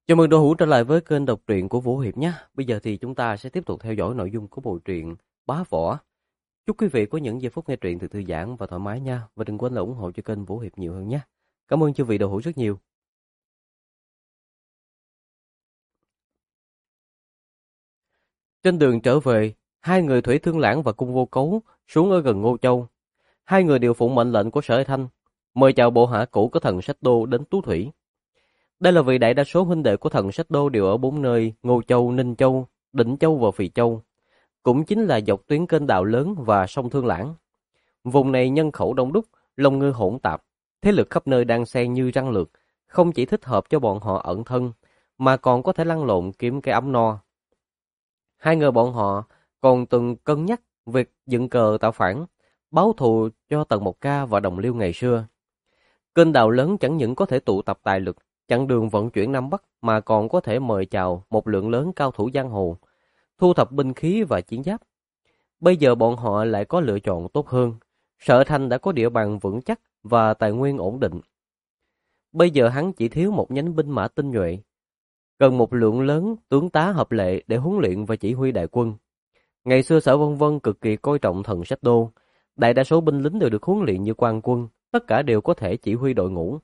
Chào mừng đội hữu trở lại với kênh đọc truyện của Vũ Hiệp nhé. Bây giờ thì chúng ta sẽ tiếp tục theo dõi nội dung của bộ truyện Bá Võ. Chúc quý vị có những giây phút nghe truyện từ thư giãn và thoải mái nha. Và đừng quên là ủng hộ cho kênh Vũ Hiệp nhiều hơn nhé. Cảm ơn chư vị đội hữu rất nhiều. Trên đường trở về, hai người Thủy Thương Lãng và Cung Vô Cấu xuống ở gần Ngô Châu. Hai người đều phụng mệnh lệnh của Sở Thanh, mời chào bộ hạ cũ của thần Sách Đô đến Tú Thủy. Đây là vì đại đa số huynh đệ của thần Sách Đô đều ở bốn nơi Ngô Châu, Ninh Châu, Định Châu và Phì Châu, cũng chính là dọc tuyến kênh đào lớn và sông Thương Lãng. Vùng này nhân khẩu đông đúc, lòng ngư hỗn tạp, thế lực khắp nơi đang xen như răng lược, không chỉ thích hợp cho bọn họ ẩn thân, mà còn có thể lăn lộn kiếm cái ấm no. Hai người bọn họ còn từng cân nhắc việc dựng cờ tạo phản, báo thù cho Tần Mộc Ca và Đồng Liêu ngày xưa. Kênh đào lớn chẳng những có thể tụ tập tài lực, chặn đường vận chuyển Nam Bắc, mà còn có thể mời chào một lượng lớn cao thủ giang hồ, thu thập binh khí và chiến giáp. Bây giờ bọn họ lại có lựa chọn tốt hơn. Sở Thanh đã có địa bàn vững chắc và tài nguyên ổn định. Bây giờ hắn chỉ thiếu một nhánh binh mã tinh nhuệ, cần một lượng lớn tướng tá hợp lệ để huấn luyện và chỉ huy đại quân. Ngày xưa Sở Vân Vân cực kỳ coi trọng thần Sách Đô, đại đa số binh lính đều được huấn luyện như quan quân, tất cả đều có thể chỉ huy đội ngũ.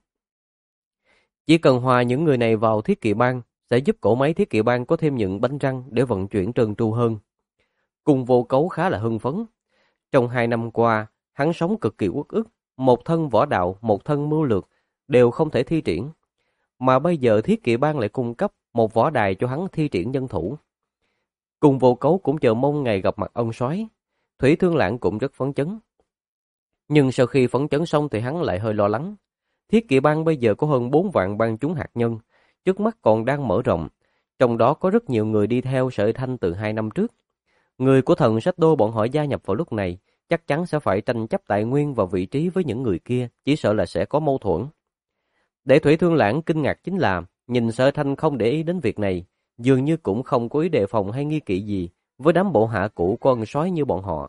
Chỉ cần hòa những người này vào thiết kỵ bang, sẽ giúp cỗ máy thiết kỵ bang có thêm những bánh răng để vận chuyển trơn tru hơn. Cung Vô Cấu khá là hưng phấn. Trong 2 năm qua, hắn sống cực kỳ uất ức, một thân võ đạo, một thân mưu lược, đều không thể thi triển. Mà bây giờ thiết kỵ bang lại cung cấp một võ đài cho hắn thi triển nhân thủ. Cung Vô Cấu cũng chờ mong ngày gặp mặt ông soái. Thủy Thương Lãng cũng rất phấn chấn. Nhưng sau khi phấn chấn xong thì hắn lại hơi lo lắng. Thiết kỵ bang bây giờ có hơn 4 vạn bang chúng hạt nhân, trước mắt còn đang mở rộng, trong đó có rất nhiều người đi theo Sở Thanh từ 2 năm trước. Người của thần Sách Đô bọn họ gia nhập vào lúc này, chắc chắn sẽ phải tranh chấp tài nguyên và vị trí với những người kia, chỉ sợ là sẽ có mâu thuẫn. Để Thủy Thương Lãng kinh ngạc chính là, nhìn Sở Thanh không để ý đến việc này, dường như cũng không có ý đề phòng hay nghi kỵ gì với đám bộ hạ cũ của ân soái như bọn họ.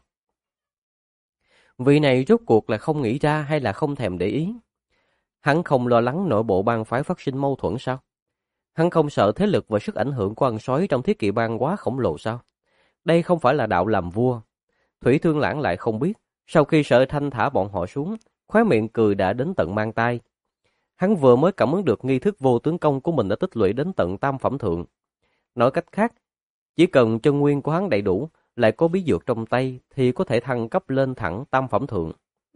Vị này rốt cuộc là không nghĩ ra hay là không thèm để ý? Hắn không lo lắng nội bộ bang phái phát sinh mâu thuẫn sao? Hắn không sợ thế lực và sức ảnh hưởng của ân soái trong thiết kỵ bang quá khổng lồ sao? Đây không phải là đạo làm vua. Thủy Thương Lãng lại không biết, sau khi Sở Thanh thả bọn họ xuống, khóe miệng cười đã đến tận mang tai. Hắn vừa mới cảm ứng được nghi thức vô tướng công của mình đã tích lũy đến tận tam phẩm thượng. Nói cách khác, chỉ cần chân nguyên của hắn đầy đủ, lại có bí dược trong tay thì có thể thăng cấp lên thẳng tam phẩm thượng.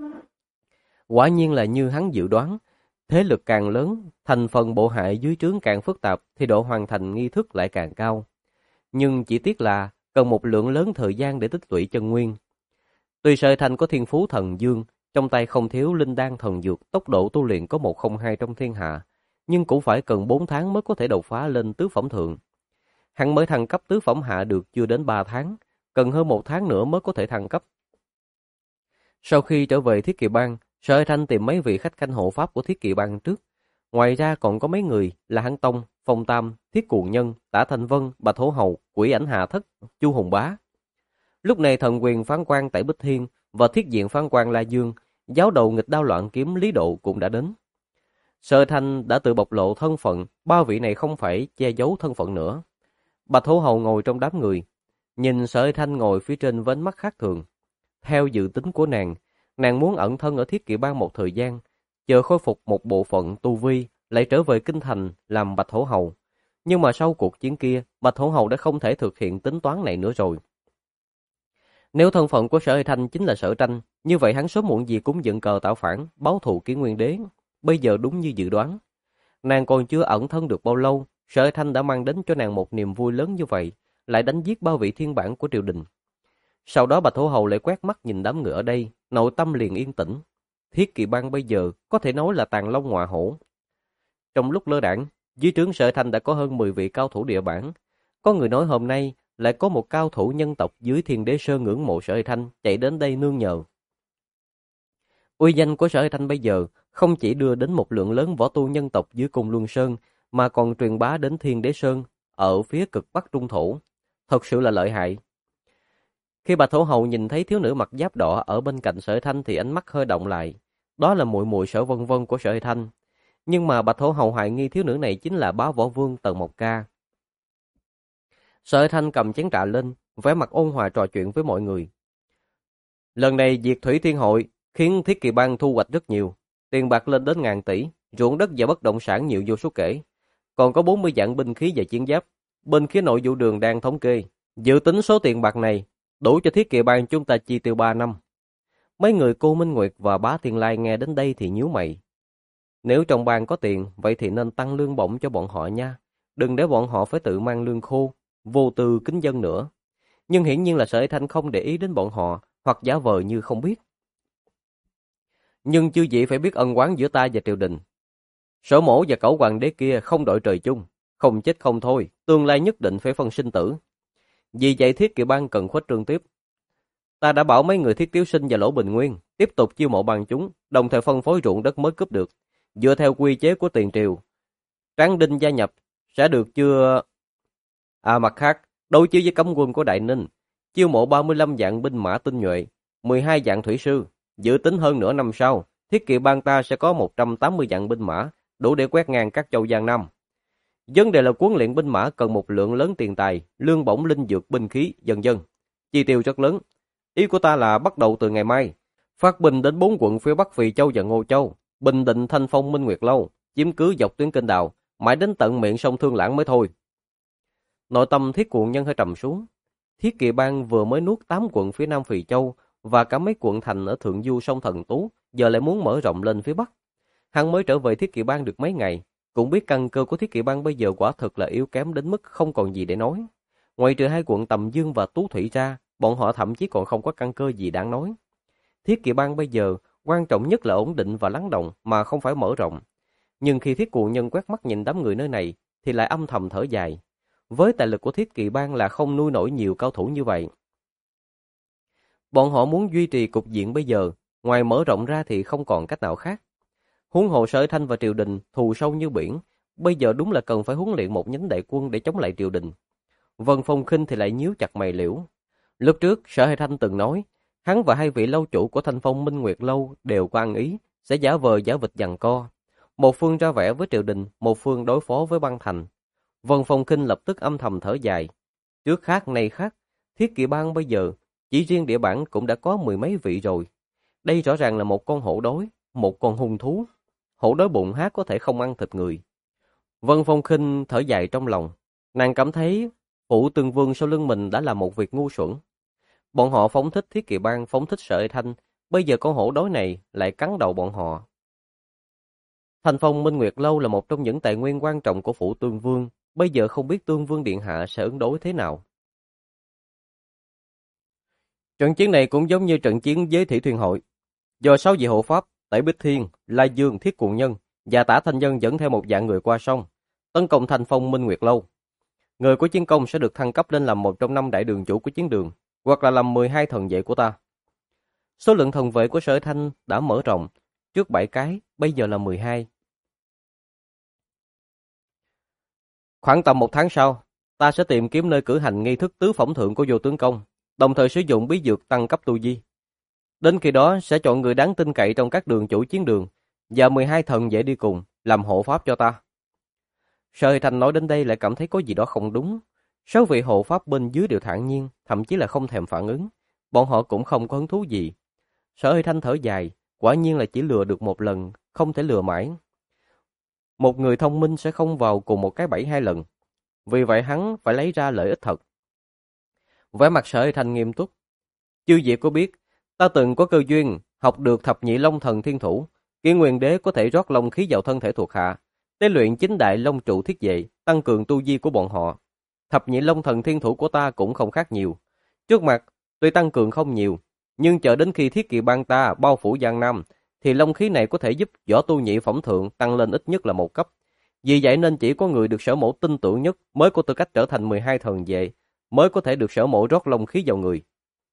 Quả nhiên là như hắn dự đoán, thế lực càng lớn, thành phần bộ hạ dưới trướng càng phức tạp thì độ hoàn thành nghi thức lại càng cao. Nhưng chỉ tiếc là cần một lượng lớn thời gian để tích lũy chân nguyên. Tuy Sở Thanh có thiên phú thần dương, trong tay không thiếu linh đan thần dược, tốc độ tu luyện có 102 trong thiên hạ, nhưng cũng phải cần 4 tháng mới có thể đột phá lên tứ phẩm thượng. Hắn mới thăng cấp tứ phẩm hạ được chưa đến 3 tháng, cần hơn 1 tháng nữa mới có thể thăng cấp. Sau khi trở về thiết kỵ bang, Sở Thanh tìm mấy vị khách khanh hộ pháp của thiết kỵ bang trước. Ngoài ra còn có mấy người là Hán Tông, Phong Tam, Thiết Cuồng Nhân, Tả Thanh Vân, Bạch Hổ Hầu, Quỷ Ảnh Hà Thất, Chu Hùng Bá. Lúc này thần quyền phán quan tại Bích Thiên và thiết diện phán quan La Dương, giáo đầu nghịch đao loạn kiếm Lý Độ cũng đã đến. Sở Thanh đã tự bộc lộ thân phận, ba vị này không phải che giấu thân phận nữa. Bạch Hổ Hầu ngồi trong đám người, nhìn Sở Thanh ngồi phía trên với ánh mắt khác thường. Theo dự tính của nàng muốn ẩn thân ở thiết kỵ bang một thời gian, chờ khôi phục một bộ phận tu vi, lại trở về kinh thành làm Bạch Hổ Hầu. Nhưng mà sau cuộc chiến kia, Bạch Hổ Hầu đã không thể thực hiện tính toán này nữa rồi. Nếu thân phận của Sở Thanh chính là Sở Tranh, như vậy hắn sớm muộn gì cũng dựng cờ tạo phản, báo thù Kiến Nguyên Đế. Bây giờ đúng như dự đoán, nàng còn chưa ẩn thân được bao lâu, Sở Thanh đã mang đến cho nàng một niềm vui lớn như vậy, lại đánh giết bao vị thiên bản của triều đình. Sau đó Bạch Hổ Hầu lại quét mắt nhìn đám người ở đây, nội tâm liền yên tĩnh. Thiết kỵ bang bây giờ có thể nói là tàn long ngọa hổ. Trong lúc lơ đãng, dưới trướng Sở Thanh đã có hơn 10 vị cao thủ địa bản. Có người nói hôm nay lại có một cao thủ nhân tộc dưới Thiên Đế Sơn ngưỡng mộ Sở Thanh chạy đến đây nương nhờ. Uy danh của Sở Thanh bây giờ không chỉ đưa đến một lượng lớn võ tu nhân tộc dưới Cung Luân Sơn, mà còn truyền bá đến Thiên Đế Sơn ở phía cực bắc Trung Thổ. Thật sự là lợi hại. Khi Bạch Hổ Hầu nhìn thấy thiếu nữ mặc giáp đỏ ở bên cạnh Sở Thanh thì ánh mắt hơi động lại. Đó là muội muội Sở Vân Vân của Sở Thanh. Nhưng mà Bạch Hổ Hầu hoài nghi thiếu nữ này chính là bá võ vương Tần Mộc Ca. Sở Thanh cầm chén trà lên, vẻ mặt ôn hòa trò chuyện với mọi người. Lần này diệt Thủy Thiên Hội khiến Thiết Kỵ Bang thu hoạch rất nhiều, tiền bạc lên đến ngàn tỷ, ruộng đất và bất động sản nhiều vô số kể. Còn có 40 vạn binh khí và chiến giáp. Bên phía nội vụ đường đang thống kê, dự tính số tiền bạc này đủ cho Thiết Kỵ Bang chúng ta chi tiêu 3 năm. Mấy người Cô Minh Nguyệt và Bá Thiên Lai nghe đến đây thì nhíu mày. Nếu trong bang có tiền, vậy thì nên tăng lương bổng cho bọn họ nha. Đừng để bọn họ phải tự mang lương khô, vô tư kính dân nữa. Nhưng hiển nhiên là Sở Thanh không để ý đến bọn họ, hoặc giả vờ như không biết. Nhưng chư vị phải biết ân oán giữa ta và triều đình. Sở Mổ và Cẩu Hoàng đế kia không đội trời chung, không chết không thôi, tương lai nhất định phải phân sinh tử. Vì vậy Thiết Kỵ Bang cần khuếch trương tiếp. Ta đã bảo mấy người Thiết Tiếu Sinh và Lỗ Bình Nguyên tiếp tục chiêu mộ bằng chúng, đồng thời phân phối ruộng đất mới cướp được, dựa theo quy chế của tiền triều. Tráng Đinh gia nhập sẽ được chưa? Mặt khác, đối chiếu với cấm quân của Đại Ninh, chiêu mộ 35 vạn binh mã tinh nhuệ, 12 vạn thủy sư, dự tính hơn nửa năm sau, Thiết Kỵ Bang ta sẽ có 180 vạn binh mã, đủ để quét ngang các châu Giang Nam. Vấn đề là huấn luyện binh mã cần một lượng lớn tiền tài, lương bổng linh dược binh khí, vân vân. Chi tiêu rất lớn. Ý của ta là bắt đầu từ ngày mai, phát binh đến 4 quận phía Bắc Phì Châu và Ngô Châu, Bình Định, Thanh Phong, Minh Nguyệt Lâu, chiếm cứ dọc tuyến kênh đào, mãi đến tận miệng sông Thương Lãng mới thôi. Nội tâm Thiết Cuồng Nhân hơi trầm xuống. Thiết Kỵ Bang vừa mới nuốt 8 quận phía Nam Phì Châu và cả mấy quận thành ở thượng du sông Thần Tú, giờ lại muốn mở rộng lên phía Bắc. Hắn mới trở về Thiết Kỵ Bang được mấy ngày, cũng biết căn cơ của Thiết Kỵ Bang bây giờ quả thực là yếu kém đến mức không còn gì để nói. Ngoài trừ hai quận Tầm Dương và Tú Thủy ra, bọn họ thậm chí còn không có căn cơ gì đáng nói. Thiết Kỵ Bang bây giờ quan trọng nhất là ổn định và lắng động mà không phải mở rộng. Nhưng khi Thiết Cuồng Nhân quét mắt nhìn đám người nơi này thì lại âm thầm thở dài. Với tài lực của Thiết Kỵ Bang là không nuôi nổi nhiều cao thủ như vậy. Bọn họ muốn duy trì cục diện bây giờ, ngoài mở rộng ra thì không còn cách nào khác. Huống hồ Sở Thanh và triều đình thù sâu như biển, bây giờ đúng là cần phải huấn luyện một nhánh đại quân để chống lại triều đình. Vân Phong Khinh thì lại nhíu chặt mày liễu. Lúc trước Sở Thanh từng nói, hắn và hai vị lâu chủ của Thanh Phong Minh Nguyệt Lâu đều có ăn ý, sẽ giả vờ giả vịt giằng co. Một phương ra vẻ với triều đình, một phương đối phó với băng thành. Vân Phong Khinh lập tức âm thầm thở dài. Trước khác nay khác, Thiết Kỵ Bang bây giờ, chỉ riêng địa bản cũng đã có 10 mấy vị rồi. Đây rõ ràng là một con hổ đói, một con hung thú. Hổ đói bụng há có thể không ăn thịt người. Vân Phong Khinh thở dài trong lòng. Nàng cảm thấy Phụ Tương Vương sau lưng mình đã là một việc ngu xuẩn. Bọn họ phóng thích Thiết Kỵ Bang, phóng thích Sở Thanh, bây giờ con hổ đói này lại cắn đầu bọn họ. Thanh Phong Minh Nguyệt Lâu là một trong những tài nguyên quan trọng của Phụ Tương Vương, bây giờ không biết Tương Vương Điện Hạ sẽ ứng đối thế nào. Trận chiến này cũng giống như trận chiến với Thủy Thuyền Hội. Do 6 vị hộ pháp, Tẩy Bích Thiên, Lai Dương, Thiết Cuồng Nhân và Tả Thanh Nhân dẫn theo một vạn người qua sông, tấn công Thanh Phong Minh Nguyệt Lâu. Người của chiến công sẽ được thăng cấp lên làm một trong 5 đại đường chủ của chiến đường, hoặc là làm 12 thần vệ của ta. Số lượng thần vệ của Sở Thanh đã mở rộng, trước 7 cái, bây giờ là 12. Khoảng tầm 1 tháng sau, ta sẽ tìm kiếm nơi cử hành nghi thức tứ phẩm thượng của Vô Tướng Công, đồng thời sử dụng bí dược tăng cấp tu vi. Đến khi đó sẽ chọn người đáng tin cậy trong các đường chủ chiến đường và 12 thần vệ đi cùng làm hộ pháp cho ta. Sở Thanh nói đến đây lại cảm thấy có gì đó không đúng. 6 vị hộ pháp bên dưới đều thản nhiên, thậm chí là không thèm phản ứng. Bọn họ cũng không có hứng thú gì. Sở Thanh thở dài, quả nhiên là chỉ lừa được một lần, không thể lừa mãi. Một người thông minh sẽ không vào cùng một cái bẫy 2 lần. Vì vậy hắn phải lấy ra lợi ích thật. Vẻ mặt Sở Thanh nghiêm túc. Chư vị có biết, ta từng có cơ duyên học được thập nhị long thần thiên thủ. Kiên Nguyên Đế có thể rót long khí vào thân thể thuộc hạ, tế luyện chính đại long trụ thiết vệ, tăng cường tu vi của bọn họ. Thập nhị long thần thiên thủ của ta cũng không khác nhiều. Trước mặt, tuy tăng cường không nhiều, nhưng chờ đến khi Thiết Kỵ Bang ta bao phủ Giang Nam, thì long khí này có thể giúp võ tu nhị phẩm thượng tăng lên ít nhất là 1 cấp. Vì vậy nên chỉ có người được Sở Mẫu tin tưởng nhất mới có tư cách trở thành 12 thần vệ, mới có thể được Sở Mẫu rót long khí vào người.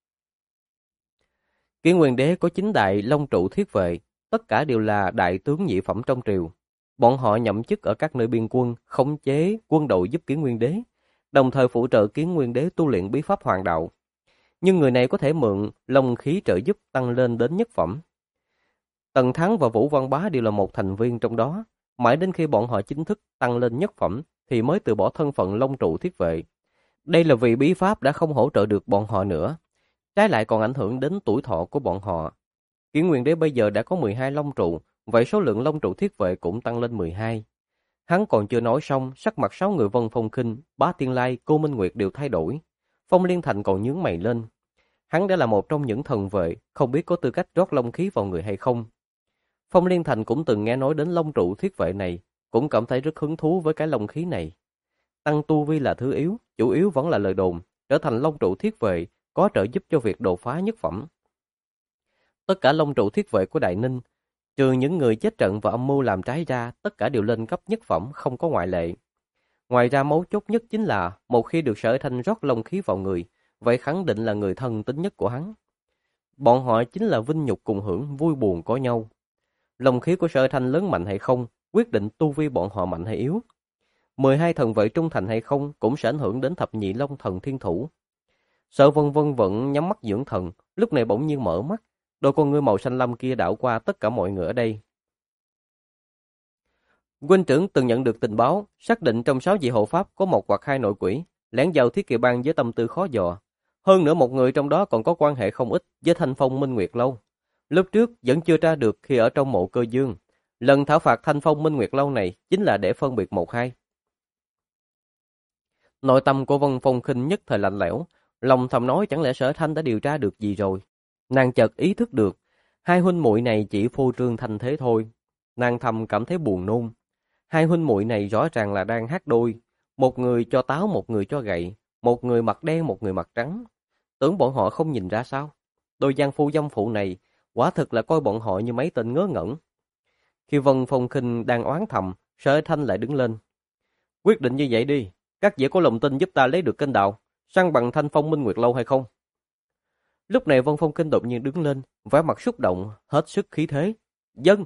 Kiên Nguyên Đế có 9 đại long trụ thiết vệ, tất cả đều là đại tướng nhị phẩm trong triều. Bọn họ nhậm chức ở các nơi biên quân, khống chế quân đội giúp Kiến Nguyên Đế, đồng thời phụ trợ Kiến Nguyên Đế tu luyện bí pháp hoàng đạo. Nhưng người này có thể mượn long khí trợ giúp tăng lên đến nhất phẩm. Tần Thắng và Vũ Văn Bá đều là một thành viên trong đó. Mãi đến khi bọn họ chính thức tăng lên nhất phẩm thì mới từ bỏ thân phận long trụ thiết vệ. Đây là vì bí pháp đã không hỗ trợ được bọn họ nữa, trái lại còn ảnh hưởng đến tuổi thọ của bọn họ. Kiển Nguyên Đế bây giờ đã có 12 long trụ, vậy số lượng long trụ thiết vệ cũng tăng lên 12. Hắn còn chưa nói xong, sắc mặt 6 người Vân Phong Khinh, Bá Tiên Lai, Cô Minh Nguyệt đều thay đổi. Phong Liên Thành còn nhướng mày lên. Hắn đã là một trong những thần vệ, không biết có tư cách rót long khí vào người hay không. Phong Liên Thành cũng từng nghe nói đến long trụ thiết vệ này, cũng cảm thấy rất hứng thú với cái long khí này. Tăng tu vi là thứ yếu, chủ yếu vẫn là lời đồn, trở thành long trụ thiết vệ, có trợ giúp cho việc đột phá nhất phẩm. Tất cả long trụ thiết vệ của Đại Ninh, trừ những người chết trận và âm mưu làm trái ra, tất cả đều lên cấp nhất phẩm, không có ngoại lệ. Ngoài ra mấu chốt nhất chính là, một khi được Sở Thanh rót long khí vào người, vậy khẳng định là người thân tín nhất của hắn. Bọn họ chính là vinh nhục cùng hưởng, vui buồn có nhau. Long khí của Sở Thanh lớn mạnh hay không, quyết định tu vi bọn họ mạnh hay yếu. 12 thần vệ trung thành hay không cũng sẽ ảnh hưởng đến thập nhị long thần thiên thủ. Sở Vân Vân vẫn nhắm mắt dưỡng thần, lúc này bỗng nhiên mở mắt, đôi con ngươi màu xanh lam kia đảo qua tất cả mọi người ở đây. Huynh trưởng từng nhận được tình báo, xác định trong 6 vị hộ pháp có một hoặc hai nội quỷ, lẻn vào Thiết Kỵ Bang với tâm tư khó dò. Hơn nữa một người trong đó còn có quan hệ không ít với Thanh Phong Minh Nguyệt Lâu. Lúc trước vẫn chưa tra được khi ở trong mộ Cơ Dương. Lần thảo phạt Thanh Phong Minh Nguyệt Lâu này chính là để phân biệt một hai. Nội tâm của Vân Phong Khinh nhất thời lạnh lẽo, lòng thầm nói chẳng lẽ Sở Thanh đã điều tra được gì rồi. Nàng chợt ý thức được, hai huynh muội này chỉ phô trương thành thế thôi. Nàng thầm cảm thấy buồn nôn. Hai huynh muội này rõ ràng là đang hát đôi, một người cho táo một người cho gậy, một người mặt đen một người mặt trắng. Tưởng bọn họ không nhìn ra sao? Đôi giang phu dâm phụ này, quả thực là coi bọn họ như mấy tên ngớ ngẩn. Khi Vân Phong Khinh đang oán thầm, Sở Thanh lại đứng lên. Quyết định như vậy đi, các vị có lòng tin giúp ta lấy được kênh đạo, săn bằng Thanh Phong Minh Nguyệt Lâu hay không? Lúc này Vân Phong Kinh đột nhiên đứng lên, vẻ mặt xúc động, hết sức khí thế. Dân!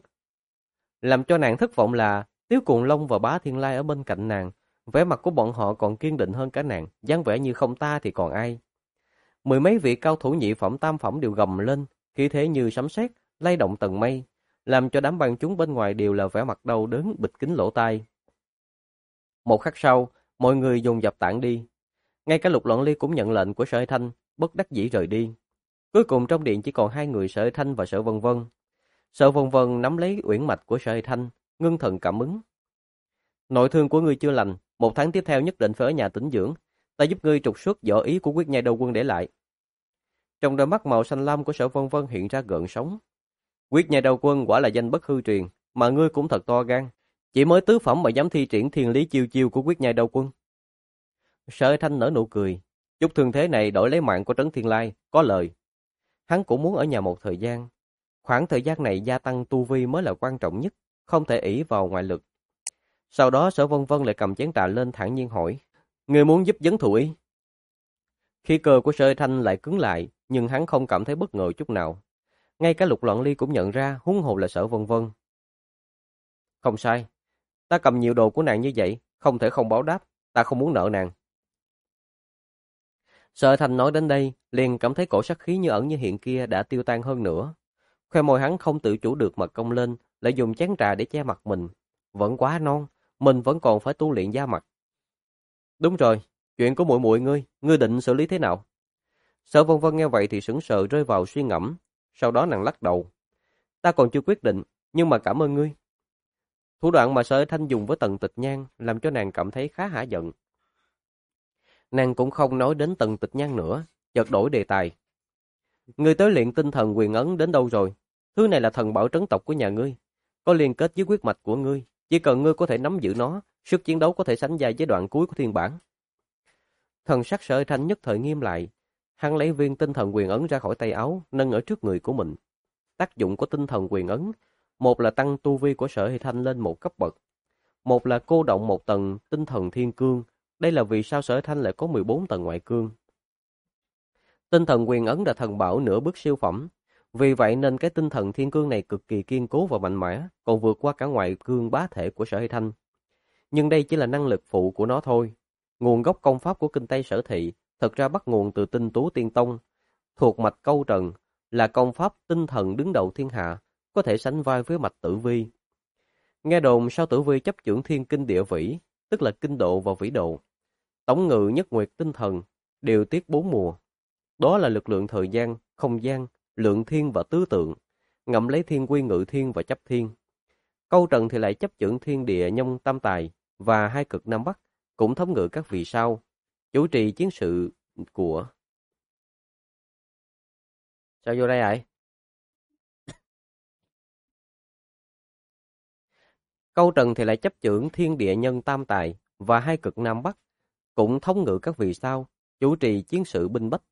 Làm cho nàng thất vọng là Tiếu Cuồng Long và Bá Thiên Lai ở bên cạnh nàng, vẻ mặt của bọn họ còn kiên định hơn cả nàng, dáng vẻ như không ta thì còn ai. Mười mấy vị cao thủ nhị phẩm tam phẩm đều gầm lên, khí thế như sấm sét, lay động tầng mây, làm cho đám bang chúng bên ngoài đều là vẻ mặt đau đớn bịt kín lỗ tai. Một khắc sau, mọi người dồn dập tản đi. Ngay cả Lục Loạn Ly cũng nhận lệnh của Sở Thanh, bất đắc dĩ rời đi. Cuối cùng trong điện chỉ còn hai người Sở Thanh và Sở Vân Vân. Sở Vân Vân nắm lấy uyển mạch của Sở Thanh, ngưng thần cảm ứng. Nội thương của ngươi chưa lành, 1 tháng tiếp theo nhất định phải ở nhà tĩnh dưỡng. Ta giúp ngươi trục xuất võ ý của Quyết Nhai Đầu Quân để lại. Trong đôi mắt màu xanh lam của Sở Vân Vân hiện ra gợn sóng. Quyết Nhai Đầu Quân quả là danh bất hư truyền, mà ngươi cũng thật to gan. Chỉ mới tứ phẩm mà dám thi triển thiên lý chiêu chiêu của Quyết Nhai Đầu Quân. Sở Thanh nở nụ cười. Chút thương thế này đổi lấy mạng của Trấn Thiên Lai, có lời. Hắn cũng muốn ở nhà một thời gian. Khoảng thời gian này gia tăng tu vi mới là quan trọng nhất, không thể ỷ vào ngoại lực. Sau đó Sở Vân Vân lại cầm chén trà lên thản nhiên hỏi. Người muốn giúp vấn thủ ý? Khí cơ của Sở Thanh lại cứng lại, nhưng hắn không cảm thấy bất ngờ chút nào. Ngay cả Lục Loạn Ly cũng nhận ra, huống hồ là Sở Vân Vân. Không sai, ta cầm nhiều đồ của nàng như vậy, không thể không báo đáp, ta không muốn nợ nàng. Sở Thanh nói đến đây, liền cảm thấy cổ sát khí như ẩn như hiện kia đã tiêu tan hơn nữa. Khoe môi hắn không tự chủ được mà cong lên, lại dùng chén trà để che mặt mình. Vẫn quá non, mình vẫn còn phải tu luyện da mặt. Đúng rồi, chuyện của muội muội ngươi định xử lý thế nào? Sở Vân Vân nghe vậy thì sững sờ rơi vào suy ngẫm, sau đó nàng lắc đầu. Ta còn chưa quyết định, nhưng mà cảm ơn ngươi. Thủ đoạn mà Sở Thanh dùng với Tần Tịch Nhan làm cho nàng cảm thấy khá hả giận. Nàng cũng không nói đến Tần Tịch Nhan nữa, chợt đổi đề tài. Ngươi tới luyện tinh thần quyền ấn đến đâu rồi? Thứ này là thần bảo trấn tộc của nhà ngươi, có liên kết với huyết mạch của ngươi, chỉ cần ngươi có thể nắm giữ nó, sức chiến đấu có thể sánh vai với đoạn cuối của thiên bản. Thần sắc Sở Thanh nhất thời nghiêm lại, hắn lấy viên tinh thần quyền ấn ra khỏi tay áo, nâng ở trước người của mình. Tác dụng của tinh thần quyền ấn, một là tăng tu vi của Sở Thanh lên một cấp bậc, một là cô động một tầng tinh thần thiên cương. Đây là vì sao Sở Thanh lại có 14 tầng ngoại cương. Tinh thần quyền ấn là thần bảo nửa bước siêu phẩm, vì vậy nên cái tinh thần thiên cương này cực kỳ kiên cố và mạnh mẽ, còn vượt qua cả ngoại cương bá thể của Sở Thanh. Nhưng đây chỉ là năng lực phụ của nó thôi. Nguồn gốc công pháp của Kinh Tây Sở Thị thực ra bắt nguồn từ Tinh Tú Tiên Tông, thuộc mạch Câu Trần, là công pháp tinh thần đứng đầu thiên hạ, có thể sánh vai với mạch Tử Vi. Nghe đồn sao Tử Vi chấp chưởng thiên kinh địa vĩ, tức là kinh độ và vĩ độ. Tổng ngự nhất nguyệt tinh thần, điều tiết bốn mùa. Đó là lực lượng thời gian, không gian, lượng thiên và tứ tượng, ngậm lấy thiên quy ngự thiên và chấp thiên. Câu trần thì lại chấp chưởng thiên địa nhông tam tài và hai cực nam bắc, cũng thống ngự các vì sao, chủ trì chiến sự của... Sao vô đây vậy? Câu trần thì lại chấp chưởng thiên địa nhân tam tài và hai cực nam bắc, cũng thống ngự các vì sao, chủ trì chiến sự binh bách.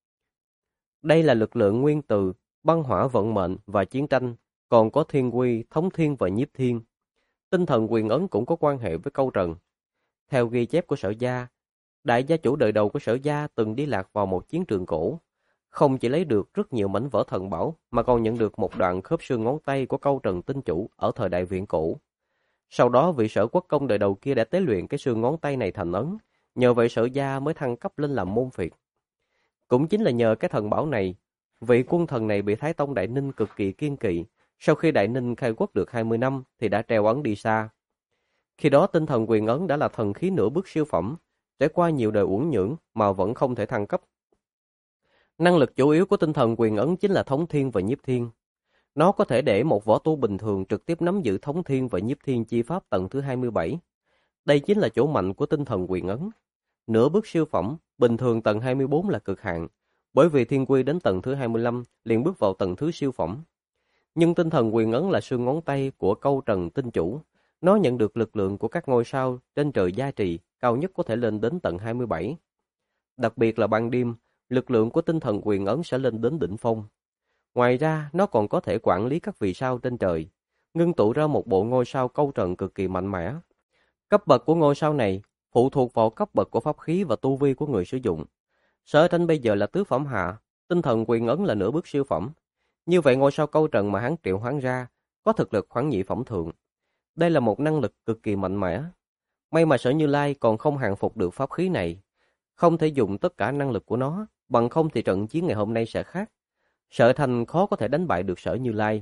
Đây là lực lượng nguyên từ, băng hỏa vận mệnh và chiến tranh, còn có thiên quy, thống thiên và nhiếp thiên. Tinh thần quyền ấn cũng có quan hệ với câu trần. Theo ghi chép của Sở Gia, đại gia chủ đời đầu của Sở Gia từng đi lạc vào một chiến trường cổ. Không chỉ lấy được rất nhiều mảnh vỡ thần bảo, mà còn nhận được một đoạn khớp xương ngón tay của câu trần tinh chủ ở thời đại viễn cổ. Sau đó vị Sở Quốc công đời đầu kia đã tế luyện cái xương ngón tay này thành ấn, nhờ vậy Sở Gia mới thăng cấp lên làm môn phiệt. Cũng chính là nhờ cái thần bảo này, vị quân thần này bị Thái Tông Đại Ninh cực kỳ kiêng kỵ. Sau khi Đại Ninh khai quốc được 20 năm thì đã treo ấn đi xa. Khi đó tinh thần quyền ấn đã là thần khí nửa bước siêu phẩm, trải qua nhiều đời uổng nhưỡng mà vẫn không thể thăng cấp. Năng lực chủ yếu của tinh thần quyền ấn chính là thống thiên và nhiếp thiên. Nó có thể để một võ tu bình thường trực tiếp nắm giữ thống thiên và nhiếp thiên chi pháp tầng thứ 27. Đây chính là chỗ mạnh của tinh thần quyền ấn. Nửa bước siêu phẩm, bình thường tầng 24 là cực hạn, bởi vì thiên quy đến tầng thứ 25 liền bước vào tầng thứ siêu phẩm. Nhưng tinh thần quyền ấn là xương ngón tay của câu trần tinh chủ. Nó nhận được lực lượng của các ngôi sao trên trời gia trì, cao nhất có thể lên đến tầng 27. Đặc biệt là ban đêm, lực lượng của tinh thần quyền ấn sẽ lên đến đỉnh phong. Ngoài ra, nó còn có thể quản lý các vì sao trên trời, ngưng tụ ra một bộ ngôi sao câu trần cực kỳ mạnh mẽ. Cấp bậc của ngôi sao này phụ thuộc vào cấp bậc của pháp khí và tu vi của người sử dụng. Sở Tranh bây giờ là tứ phẩm hạ, tinh thần quyền ấn là nửa bước siêu phẩm. Như vậy ngôi sao câu trần mà hắn triệu hoán ra có thực lực khoảng nhị phẩm thượng. Đây là một năng lực cực kỳ mạnh mẽ. May mà Sở Như Lai còn không hàng phục được pháp khí này. Không thể dùng tất cả năng lực của nó, bằng không thì trận chiến ngày hôm nay sẽ khác. Sở Thành khó có thể đánh bại được Sở Như Lai.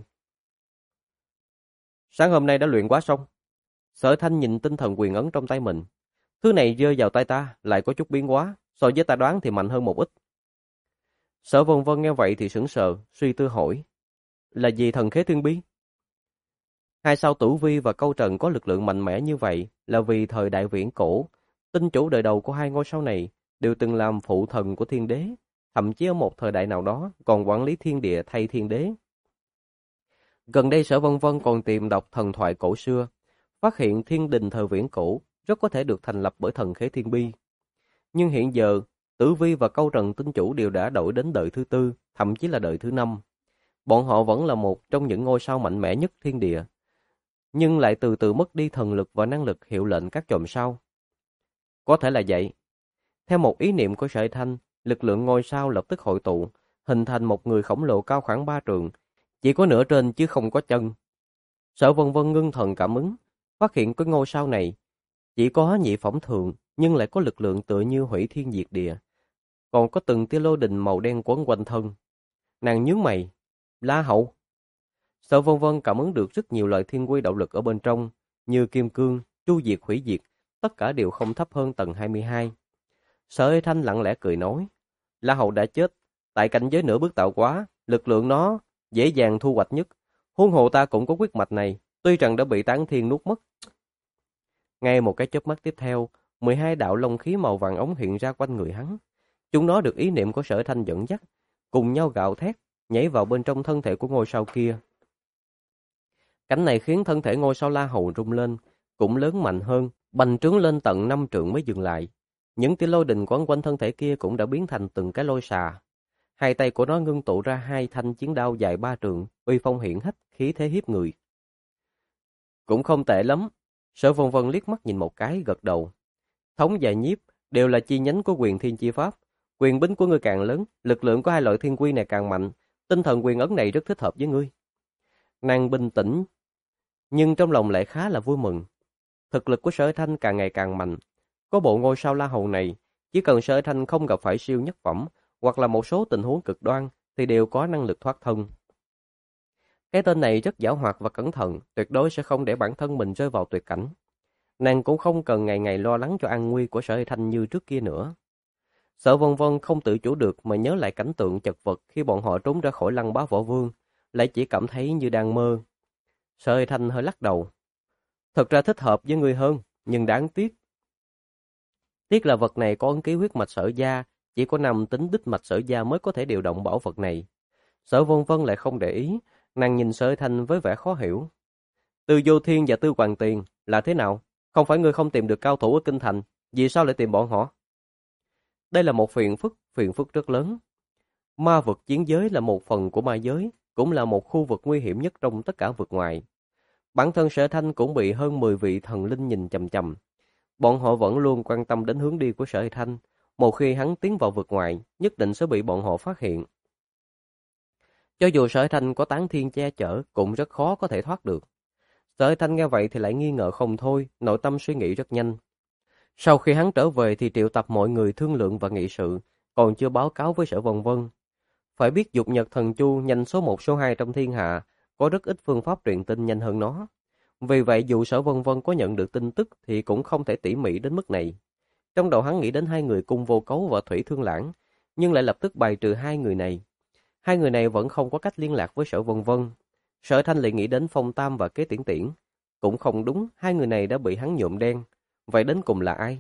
Sáng hôm nay đã luyện quá xong. Sở Thanh nhìn tinh thần quyền ấn trong tay mình. Thứ này rơi vào tay ta lại có chút biến hóa, so với ta đoán thì mạnh hơn một ít. Sở Vân Vân nghe vậy thì sững sờ, suy tư hỏi. Là gì thần khế thiên bí? Hai sao Tử Vi và Câu Trần có lực lượng mạnh mẽ như vậy là vì thời đại viễn cổ, tinh chủ đời đầu của hai ngôi sao này đều từng làm phụ thần của thiên đế, thậm chí ở một thời đại nào đó còn quản lý thiên địa thay thiên đế. Gần đây Sở Vân Vân còn tìm đọc thần thoại cổ xưa, phát hiện thiên đình thời viễn cổ rất có thể được thành lập bởi thần khế thiên bi. Nhưng hiện giờ, Tử Vi và Câu Trần tinh chủ đều đã đổi đến đời thứ tư, thậm chí là đời thứ năm. Bọn họ vẫn là một trong những ngôi sao mạnh mẽ nhất thiên địa, nhưng lại từ từ mất đi thần lực và năng lực hiệu lệnh các chòm sao. Có thể là vậy. Theo một ý niệm của Sợi Thanh, lực lượng ngôi sao lập tức hội tụ, hình thành một người khổng lồ cao khoảng 3 trượng, chỉ có nửa trên chứ không có chân. Sở Vân Vân ngưng thần cảm ứng, phát hiện cái ngôi sao này chỉ có nhị phẩm thượng, nhưng lại có lực lượng tựa như hủy thiên diệt địa, còn có từng tia lôi đình màu đen quấn quanh thân. Nàng nhướng mày, La Hậu. Sở Vân Vân cảm ứng được rất nhiều loại thiên quy đạo lực ở bên trong, như kim cương, chu diệt hủy diệt, tất cả đều không thấp hơn tầng 22. Sở Thanh lặng lẽ cười nói, La Hậu đã chết, tại cảnh giới nửa bước tạo hóa, lực lượng nó dễ dàng thu hoạch nhất. Huống hồ ta cũng có quyết mạch này, tuy rằng đã bị Tán Thiên nuốt mất. Ngay một cái chớp mắt tiếp theo, 12 đạo long khí màu vàng ống hiện ra quanh người hắn. Chúng nó được ý niệm của Sở Thanh dẫn dắt, cùng nhau gào thét, nhảy vào bên trong thân thể của ngôi sao kia. Cảnh này khiến thân thể ngôi sao La Hầu rung lên, cũng lớn mạnh hơn, bành trướng lên tận 5 trượng mới dừng lại. Những tia lôi đình quấn quanh thân thể kia cũng đã biến thành từng cái lôi xà. Hai tay của nó ngưng tụ ra hai thanh chiến đao dài 3 trượng, uy phong hiển hách, khí thế hiếp người. Cũng không tệ lắm. Sở Vân Vân liếc mắt nhìn một cái, gật đầu. Thống và nhiếp đều là chi nhánh của quyền thiên chi pháp. Quyền bính của ngươi càng lớn, lực lượng của hai loại thiên quy này càng mạnh. Tinh thần quyền ấn này rất thích hợp với ngươi. Nàng bình tĩnh, nhưng trong lòng lại khá là vui mừng. Thực lực của Sở Thanh càng ngày càng mạnh. Có bộ ngôi sao La Hầu này, chỉ cần Sở Thanh không gặp phải siêu nhất phẩm, hoặc là một số tình huống cực đoan, thì đều có năng lực thoát thân. Cái tên này rất giảo hoạt và cẩn thận, tuyệt đối sẽ không để bản thân mình rơi vào tuyệt cảnh. Nàng cũng không cần ngày ngày lo lắng cho an nguy của Sở Hải Thanh như trước kia nữa. Sở Vân Vân không tự chủ được mà nhớ lại cảnh tượng chật vật khi bọn họ trốn ra khỏi Lăng Bá Võ Vương, lại chỉ cảm thấy như đang mơ. Sở Hải Thanh hơi lắc đầu. Thật ra thích hợp với ngươi hơn, nhưng đáng tiếc. Tiếc là vật này có ấn ký huyết mạch Sở gia, chỉ có nam tính đích mạch Sở gia mới có thể điều động bảo vật này. Sở Vân Vân lại không để ý, nàng nhìn Sở Hải Thanh với vẻ khó hiểu. Từ Vô Thiên và Tư Hoàng Tiền là thế nào? Không phải ngươi không tìm được cao thủ ở Kinh Thành, vì sao lại tìm bọn họ? Đây là một phiền phức rất lớn. Ma vực chiến giới là một phần của ma giới, cũng là một khu vực nguy hiểm nhất trong tất cả vực ngoài. Bản thân Sở Thanh cũng bị hơn 10 vị thần linh nhìn chằm chằm. Bọn họ vẫn luôn quan tâm đến hướng đi của Sở Thanh. Một khi hắn tiến vào vực ngoài, nhất định sẽ bị bọn họ phát hiện. Cho dù Sở Thanh có tán thiên che chở, cũng rất khó có thể thoát được. Sở Thanh nghe vậy thì lại nghi ngờ không thôi, nội tâm suy nghĩ rất nhanh. Sau khi hắn trở về thì triệu tập mọi người thương lượng và nghị sự, còn chưa báo cáo với Sở Vân Vân. Phải biết Dục Nhật Thần Chu nhanh số 1 số 2 trong thiên hạ, có rất ít phương pháp truyền tin nhanh hơn nó. Vì vậy dù Sở Vân Vân có nhận được tin tức thì cũng không thể tỉ mỉ đến mức này. Trong đầu hắn nghĩ đến hai người Cung Vô Cấu và Thủy Thương Lãng, nhưng lại lập tức bài trừ hai người này. Hai người này vẫn không có cách liên lạc với Sở Vân Vân. Sở Thanh lại nghĩ đến Phong Tam và Kế Tiễn Tiễn. Cũng không đúng, hai người này đã bị hắn nhuộm đen. Vậy đến cùng là ai?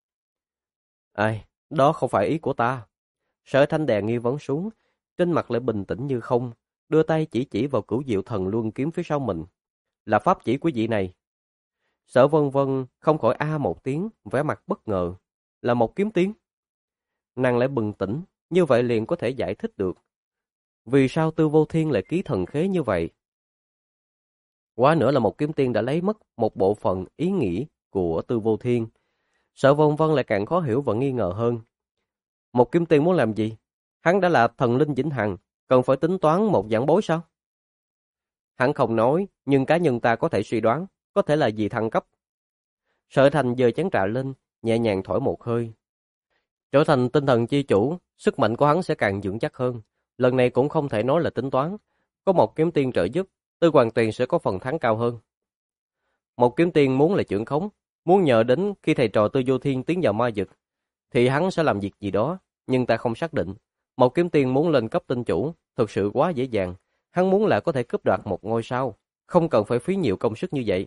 Ai, đó không phải ý của ta. Sở Thanh đè nghi vấn xuống, trên mặt lại bình tĩnh như không, đưa tay chỉ vào Cửu Diệu Thần Luân kiếm phía sau mình. Là pháp chỉ của vị này. Sở Vân Vân không khỏi a một tiếng, vẻ mặt bất ngờ. Là một kiếm tiên. Nàng lại bừng tỉnh, như vậy liền có thể giải thích được. Vì sao Tư Vô Thiên lại ký thần khế như vậy? Quá nữa là một kiếm tiên đã lấy mất một bộ phận ý nghĩ của Tư Vô Thiên. Sở Vân Vân lại càng khó hiểu và nghi ngờ hơn. Một kiếm tiên muốn làm gì? Hắn đã là thần linh vĩnh hằng, cần phải tính toán một giảng bối sao? Hắn không nói, nhưng cá nhân ta có thể suy đoán, có thể là vì thăng cấp. Sở Thành giơ chén trà lên, nhẹ nhàng thổi một hơi. Trở thành tinh thần chi chủ, sức mạnh của hắn sẽ càng vững chắc hơn. Lần này cũng không thể nói là tính toán. Có một kiếm tiên trợ giúp, Tư Hoàng Tuyền sẽ có phần thắng cao hơn. Một kiếm tiên muốn là trưởng khống, muốn nhờ đến khi thầy trò Tư Vô Thiên tiến vào ma vực, thì hắn sẽ làm việc gì đó, nhưng ta không xác định. Một kiếm tiên muốn lên cấp tinh chủ, thực sự quá dễ dàng. Hắn muốn là có thể cướp đoạt một ngôi sao, không cần phải phí nhiều công sức như vậy.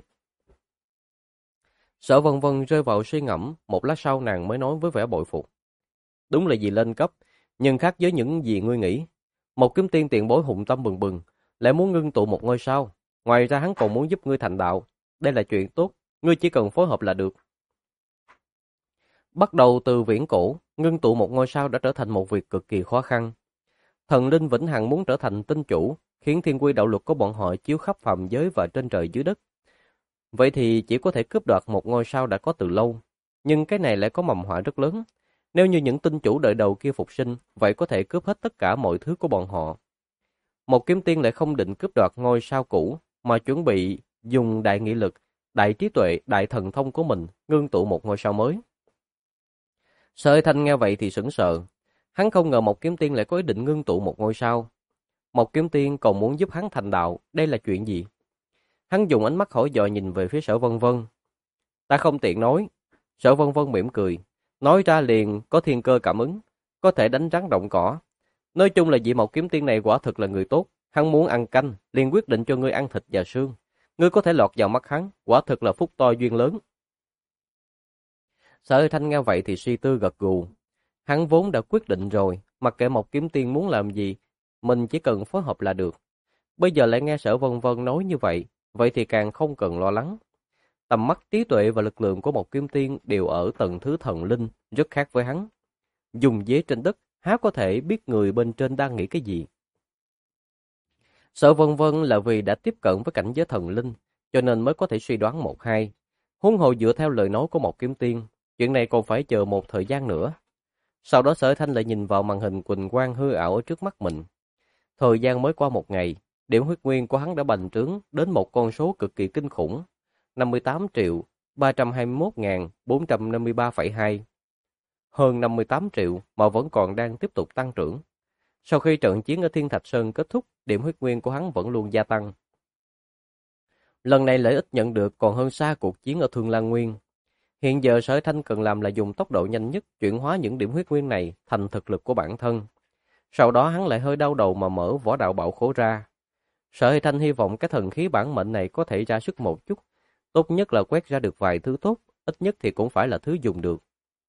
Sở Vân Vân rơi vào suy ngẫm, một lát sau nàng mới nói với vẻ bội phục. Đúng là vì lên cấp, nhưng khác với những gì ngươi nghĩ. Một kiếm tiên tiền bối hùng tâm bừng bừng, lại muốn ngưng tụ một ngôi sao. Ngoài ra hắn còn muốn giúp ngươi thành đạo. Đây là chuyện tốt, ngươi chỉ cần phối hợp là được. Bắt đầu từ viễn cổ, ngưng tụ một ngôi sao đã trở thành một việc cực kỳ khó khăn. Thần linh vĩnh hằng muốn trở thành tinh chủ, khiến thiên quy đạo luật của bọn họ chiếu khắp phàm giới và trên trời dưới đất. Vậy thì chỉ có thể cướp đoạt một ngôi sao đã có từ lâu. Nhưng cái này lại có mầm họa rất lớn. Nếu như những tinh chủ đời đầu kia phục sinh, vậy có thể cướp hết tất cả mọi thứ của bọn họ. Một kiếm tiên lại không định cướp đoạt ngôi sao cũ, mà chuẩn bị dùng đại nghị lực, đại trí tuệ, đại thần thông của mình ngưng tụ một ngôi sao mới. Sở Thanh nghe vậy thì sững sờ. Hắn không ngờ một kiếm tiên lại có ý định ngưng tụ một ngôi sao. Một kiếm tiên còn muốn giúp hắn thành đạo, đây là chuyện gì? Hắn dùng ánh mắt hỏi dò nhìn về phía Sở Vân Vân. Ta không tiện nói. Sở Vân Vân mỉm cười. Nói ra liền có thiên cơ cảm ứng, có thể đánh rắn động cỏ. Nói chung là vị một kiếm tiên này quả thực là người tốt. Hắn muốn ăn canh, liền quyết định cho ngươi ăn thịt và xương. Ngươi có thể lọt vào mắt hắn, quả thực là phúc to duyên lớn. Sở Thanh nghe vậy thì suy tư gật gù. Hắn vốn đã quyết định rồi, mặc kệ một kiếm tiên muốn làm gì, mình chỉ cần phối hợp là được. Bây giờ lại nghe Sở Vân Vân nói như vậy, vậy thì càng không cần lo lắng. Tầm mắt, trí tuệ và lực lượng của một kiếm tiên đều ở tầng thứ thần linh, rất khác với hắn. Dùng dế trên đất, há có thể biết người bên trên đang nghĩ cái gì. Sở Vân Vân là vì đã tiếp cận với cảnh giới thần linh, cho nên mới có thể suy đoán một hai. Huống hồ dựa theo lời nói của một kiếm tiên, chuyện này còn phải chờ một thời gian nữa. Sau đó Sở Thanh lại nhìn vào màn hình quỳnh quang hư ảo ở trước mắt mình. Thời gian mới qua một ngày, điểm huyết nguyên của hắn đã bành trướng đến một con số cực kỳ kinh khủng, 58.321.453,2. Hơn 58 triệu mà vẫn còn đang tiếp tục tăng trưởng. Sau khi trận chiến ở Thiên Thạch Sơn kết thúc, điểm huyết nguyên của hắn vẫn luôn gia tăng. Lần này lợi ích nhận được còn hơn xa cuộc chiến ở Thương Lan Nguyên. Hiện giờ Sở Thanh cần làm là dùng tốc độ nhanh nhất chuyển hóa những điểm huyết nguyên này thành thực lực của bản thân. Sau đó hắn lại hơi đau đầu mà mở võ đạo bảo khố ra. Sở Thanh hy vọng cái thần khí bản mệnh này có thể ra sức một chút, tốt nhất là quét ra được vài thứ tốt, ít nhất thì cũng phải là thứ dùng được.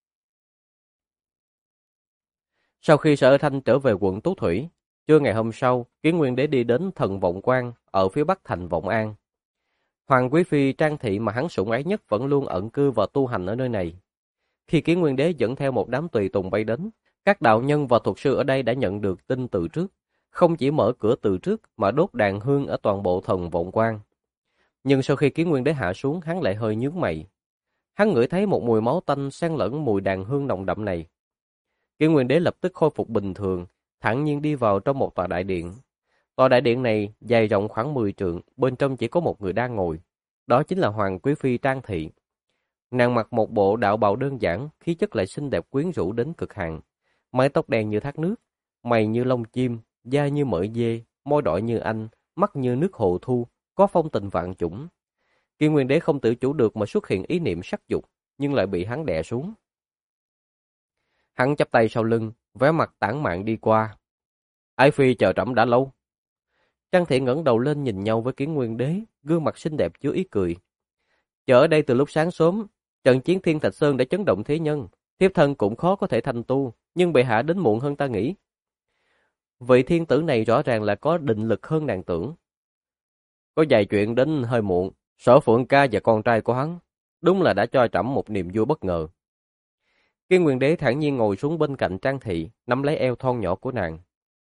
Sau khi Sở Thanh trở về quận Tú Thủy, trưa ngày hôm sau, Kiến Nguyên Đế đi đến Thần Vọng Quan ở phía bắc thành Vọng An. Hoàng quý phi Trang Thị mà hắn sủng ái nhất vẫn luôn ẩn cư và tu hành ở nơi này. Khi Kiến Nguyên Đế dẫn theo một đám tùy tùng bay đến, các đạo nhân và thuật sư ở đây đã nhận được tin từ trước, không chỉ mở cửa từ trước mà đốt đàn hương ở toàn bộ Thần Vọng Quan. Nhưng sau khi Kiến Nguyên Đế hạ xuống, hắn lại hơi nhướng mày. Hắn ngửi thấy một mùi máu tanh xen lẫn mùi đàn hương nồng đậm này. Kiến Nguyên Đế lập tức khôi phục bình thường, thản nhiên đi vào trong một tòa đại điện. Tòa đại điện này dài rộng khoảng 10 trượng, bên trong chỉ có một người đang ngồi. Đó chính là Hoàng quý phi Trang Thị. Nàng mặc một bộ đạo bào đơn giản, khí chất lại xinh đẹp quyến rũ đến cực hạn. Mái tóc đen như thác nước, mày như lông chim, da như mỡ dê, môi đỏ như anh, mắt như nước hồ thu, có phong tình vạn chủng. Kiến Nguyên Đế không tự chủ được mà xuất hiện ý niệm sắc dục, nhưng lại bị hắn đè xuống. Hắn chắp tay sau lưng, vẻ mặt tản mạn đi qua. Ái phi chờ trẫm đã lâu. Trang Thị ngẩng đầu lên nhìn nhau với Kiến Nguyên Đế, gương mặt xinh đẹp chứa ý cười. Chờ ở đây từ lúc sáng sớm, trận chiến Thiên Thạch Sơn đã chấn động thế nhân, thiếp thân cũng khó có thể thành tu, nhưng bệ hạ đến muộn hơn ta nghĩ. Vị thiên tử này rõ ràng là có định lực hơn nàng tưởng. Có vài chuyện đến hơi muộn, Sở Phượng ca và con trai của hắn, đúng là đã cho trẫm một niềm vui bất ngờ. Kiến Nguyên Đế thản nhiên ngồi xuống bên cạnh Trang Thị, nắm lấy eo thon nhỏ của nàng.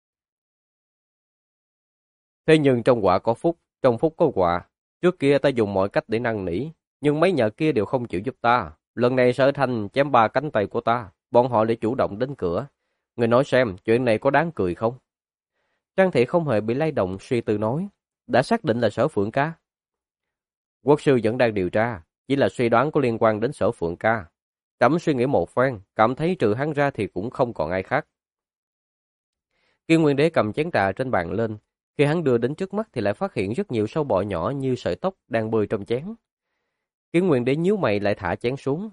Thế nhưng trong họa có phúc, trong phúc có họa. Trước kia ta dùng mọi cách để năn nỉ, nhưng mấy nhà kia đều không chịu giúp ta. Lần này Sở Thanh chém 3 cánh tay của ta, bọn họ lại chủ động đến cửa. Người nói xem, chuyện này có đáng cười không? Trang Thị không hề bị lay động, suy tư nói. Đã xác định là Sở Phượng ca. Quốc sư vẫn đang điều tra, chỉ là suy đoán có liên quan đến Sở Phượng ca. Trẫm suy nghĩ một phen, cảm thấy trừ hắn ra thì cũng không còn ai khác. Kiến Nguyên Đế cầm chén trà trên bàn lên, khi hắn đưa đến trước mắt thì lại phát hiện rất nhiều sâu bọ nhỏ như sợi tóc đang bơi trong chén. Kiến Nguyên Đế nhíu mày lại thả chén xuống.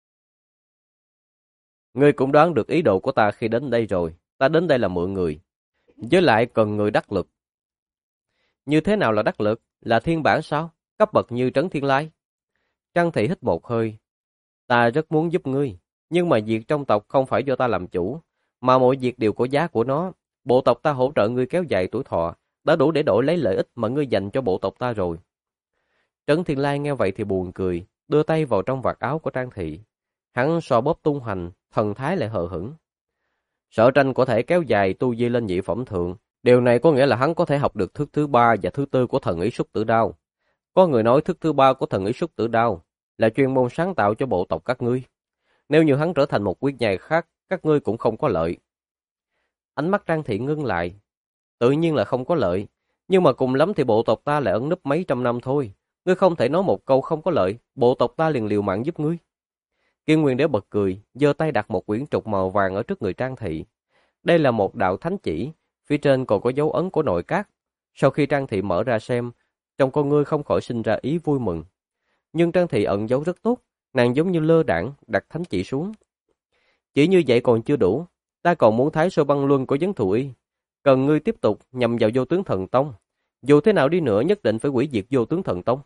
Ngươi cũng đoán được ý đồ của ta khi đến đây rồi, ta đến đây là mượn người, với lại cần người đắc lực. Như thế nào là đắc lực? Là thiên bản sao? Cấp bậc như Trấn Thiên Lai? Trang Thị hít một hơi. Ta rất muốn giúp ngươi, nhưng mà việc trong tộc không phải do ta làm chủ, mà mọi việc đều có giá của nó. Bộ tộc ta hỗ trợ ngươi kéo dài tuổi thọ, đã đủ để đổi lấy lợi ích mà ngươi dành cho bộ tộc ta rồi. Trấn Thiên Lai nghe vậy thì buồn cười, đưa tay vào trong vạt áo của Trang Thị. Hắn xoa bóp tung hoành, thần thái lại hờ hững. Sở Tranh có thể kéo dài tu vi lên nhị phẩm thượng, điều này có nghĩa là hắn có thể học được thức thứ 3 và thứ 4 của thần ý Xúc Tử Đao. Có người nói thức thứ 3 của thần ý Xúc Tử Đao là chuyên môn sáng tạo cho bộ tộc các ngươi. Nếu như hắn trở thành một quyết nhai khác, các ngươi cũng không có lợi. Ánh mắt Trang Thị ngưng lại. Tự nhiên là không có lợi, nhưng mà cùng lắm thì bộ tộc ta lại ẩn núp mấy trăm năm thôi. Ngươi không thể nói một câu không có lợi, bộ tộc ta liền liều mạng giúp ngươi. Kiến Nguyên Đế bật cười, giơ tay đặt một quyển trục màu vàng ở trước người Trang Thị. Đây là một đạo thánh chỉ, phía trên còn có dấu ấn của nội các. Sau khi Trang Thị mở ra xem, trong con ngươi không khỏi sinh ra ý vui mừng. Nhưng Trang Thị ẩn giấu rất tốt, nàng giống như lơ đãng đặt thánh chỉ xuống. Chỉ như vậy còn chưa đủ, ta còn muốn thái sơ băng luân của Vấn Thù Y. Cần ngươi tiếp tục nhằm vào Vô Tướng Thần Tông. Dù thế nào đi nữa nhất định phải hủy diệt Vô Tướng Thần Tông.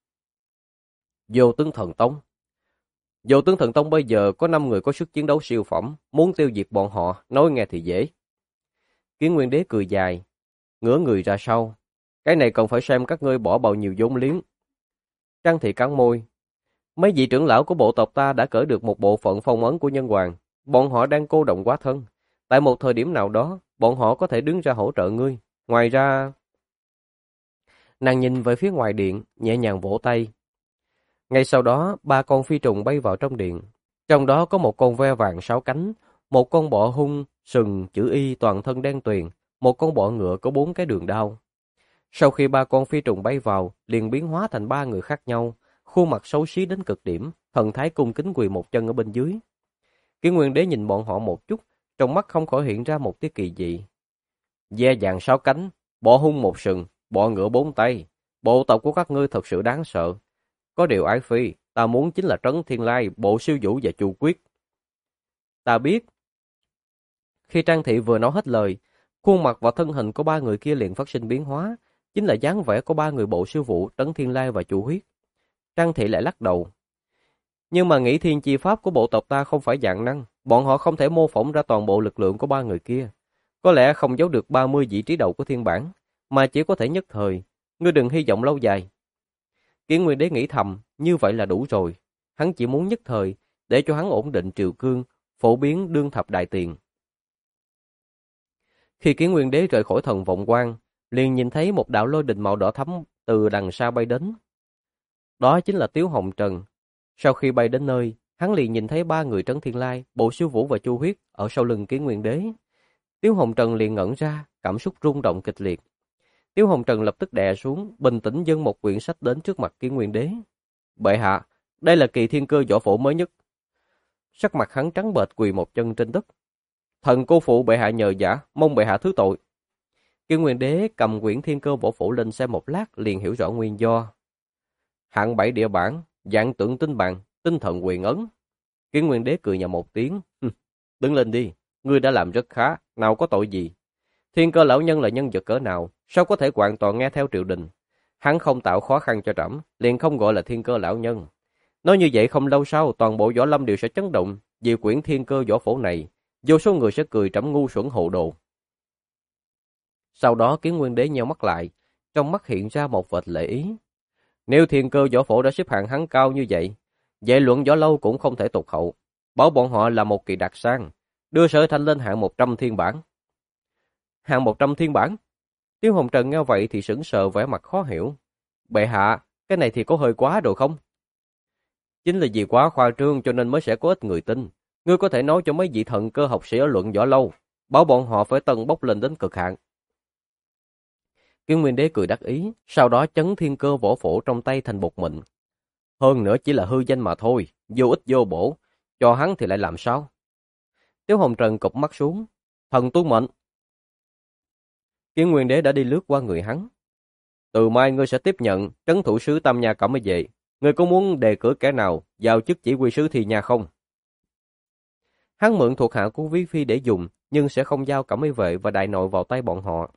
Vô Tướng Thần Tông? Vô Tướng Thần Tông bây giờ có 5 người có sức chiến đấu siêu phẩm, muốn tiêu diệt bọn họ, nói nghe thì dễ. Kiến Nguyên Đế cười dài, ngửa người ra sau. Cái này còn phải xem các ngươi bỏ bao nhiêu vốn liếng. Trang Thị cắn môi. Mấy vị trưởng lão của bộ tộc ta đã cởi được một bộ phận phong ấn của nhân hoàng. Bọn họ đang cô động quá thân. Tại một thời điểm nào đó, bọn họ có thể đứng ra hỗ trợ ngươi. Ngoài ra... Nàng nhìn về phía ngoài điện, nhẹ nhàng vỗ tay. Ngay sau đó, 3 con phi trùng bay vào trong điện. Trong đó có một con ve vàng 6 cánh, một con bọ hung, sừng, chữ Y toàn thân đen tuyền, một con bọ ngựa có 4 cái đường đao. Sau khi 3 con phi trùng bay vào, liền biến hóa thành 3 người khác nhau, khuôn mặt xấu xí đến cực điểm, thần thái cung kính quỳ một chân ở bên dưới. Kiến Nguyên Đế nhìn bọn họ một chút, trong mắt không khỏi hiện ra một tia kỳ dị. Ve vàng 6 cánh, Bọ hung một sừng, bọ ngựa bốn tay. Bộ tộc của các ngươi thật sự đáng sợ. Có điều ái phi, ta muốn chính là Trấn Thiên Lai, Bộ Siêu Vũ và Chu Quyết. Ta biết. Khi Trang Thị vừa nói hết lời, khuôn mặt và thân hình của ba người kia liền phát sinh biến hóa, chính là dáng vẻ của ba người Bộ Siêu Vũ, Trấn Thiên Lai và Chu Huyết. Trang Thị lại lắc đầu. Nhưng mà nghĩ thiên chi pháp của bộ tộc ta không phải dạng năng, bọn họ không thể mô phỏng ra toàn bộ lực lượng của ba người kia. Có lẽ không giấu được 30 vị trí đầu của thiên bản, mà chỉ có thể nhất thời. Ngươi đừng hy vọng lâu dài. Kiến Nguyên Đế nghĩ thầm, như vậy là đủ rồi. Hắn chỉ muốn nhất thời, để cho hắn ổn định triều cương, phổ biến đương thập đại tiền. Khi Kiến Nguyên Đế rời khỏi Thần Vọng Quan, liền nhìn thấy một đạo lôi đình màu đỏ thắm từ đằng xa bay đến. Đó chính là Tiếu Hồng Trần. Sau khi bay đến nơi, hắn liền nhìn thấy ba người Trấn Thiên Lai, Bộ Siêu Vũ và Chu Huyết ở sau lưng Kiến Nguyên Đế. Tiếu Hồng Trần liền ngẩn ra, cảm xúc rung động kịch liệt. Tiếu Hồng Trần lập tức đè xuống, bình tĩnh dâng một quyển sách đến trước mặt Kiến Nguyên Đế. Bệ hạ, đây là kỳ thiên cơ võ phổ mới nhất. Sắc mặt hắn trắng bệch quỳ một chân trên đất. Thần cô phụ bệ hạ nhờ vả, mong bệ hạ thứ tội. Kiến Nguyên Đế cầm quyển thiên cơ võ phổ lên xem một lát, liền hiểu rõ nguyên do. Hạng 7 địa bản, dạng tượng tinh bằng, tinh thần quyền ấn. Kiến Nguyên Đế cười nhạo một tiếng. Đứng lên đi, ngươi đã làm rất khá, nào có tội gì. Thiên cơ lão nhân là nhân vật cỡ nào, sao có thể hoàn toàn nghe theo triều đình. Hắn không tạo khó khăn cho trẫm, liền không gọi là thiên cơ lão nhân. Nói như vậy không lâu sau, toàn bộ võ lâm đều sẽ chấn động, vì quyển thiên cơ võ phổ này, vô số người sẽ cười trẫm ngu xuẩn hồ đồ. Sau đó Kiến Nguyên Đế nheo mắt lại, trong mắt hiện ra một vệt lệ ý. Nếu thiên cơ võ phổ đã xếp hạng hắn cao như vậy, vậy luận võ lâu cũng không thể tụt hậu. Bảo bọn họ là một kỳ đặc sang, đưa Sở Thanh lên hạng 100 thiên bản. Hạng 100 thiên bản? Tiếu Hồng Trần nghe vậy thì sững sờ, vẻ mặt khó hiểu. Bệ hạ, cái này thì có hơi quá rồi không? Chính là vì quá khoa trương cho nên mới sẽ có ít người tin. Ngươi có thể nói cho mấy vị thần cơ học sĩ ở luận võ lâu, bảo bọn họ phải tâng bốc lên đến cực hạn. Kiến Nguyên Đế cười đắc ý, sau đó chấn thiên cơ võ phổ trong tay thành bột mịn. Hơn nữa chỉ là hư danh mà thôi, vô ích vô bổ, cho hắn thì lại làm sao? Tiếu Hồng Trần cụp mắt xuống, thần tuân mệnh. Kiến Nguyên Đế đã đi lướt qua người hắn. Từ mai ngươi sẽ tiếp nhận trấn thủ sứ Tam Nha Cẩm mới về. Ngươi có muốn đề cử kẻ nào vào chức chỉ huy sứ Thi Nha không? Hắn mượn thuộc hạ của Quý Phi để dùng, nhưng sẽ không giao Cẩm Ý Vệ và đại nội vào tay bọn họ.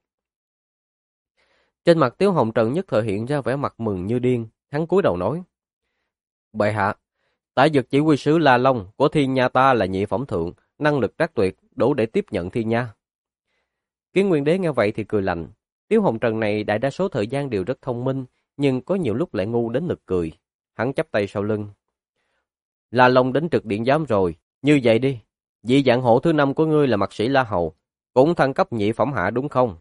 Trên mặt Tiếu Hồng Trần nhất thời hiện ra vẻ mặt mừng như điên, hắn cúi đầu nói. Bệ hạ, tại dực chỉ huy sứ La Long của Thi Nha ta là nhị phẩm thượng, năng lực trắc tuyệt, đủ để tiếp nhận Thi Nha. Kiến Nguyên Đế nghe vậy thì cười lạnh. Tiếu Hồng Trần này đại đa số thời gian đều rất thông minh, nhưng có nhiều lúc lại ngu đến nực cười. Hắn chắp tay sau lưng. La Long đến trực điện giám rồi, như vậy đi. Vị dạng hộ thứ 5 của ngươi là mạc sĩ La Hầu, cũng thăng cấp nhị phẩm hạ đúng không?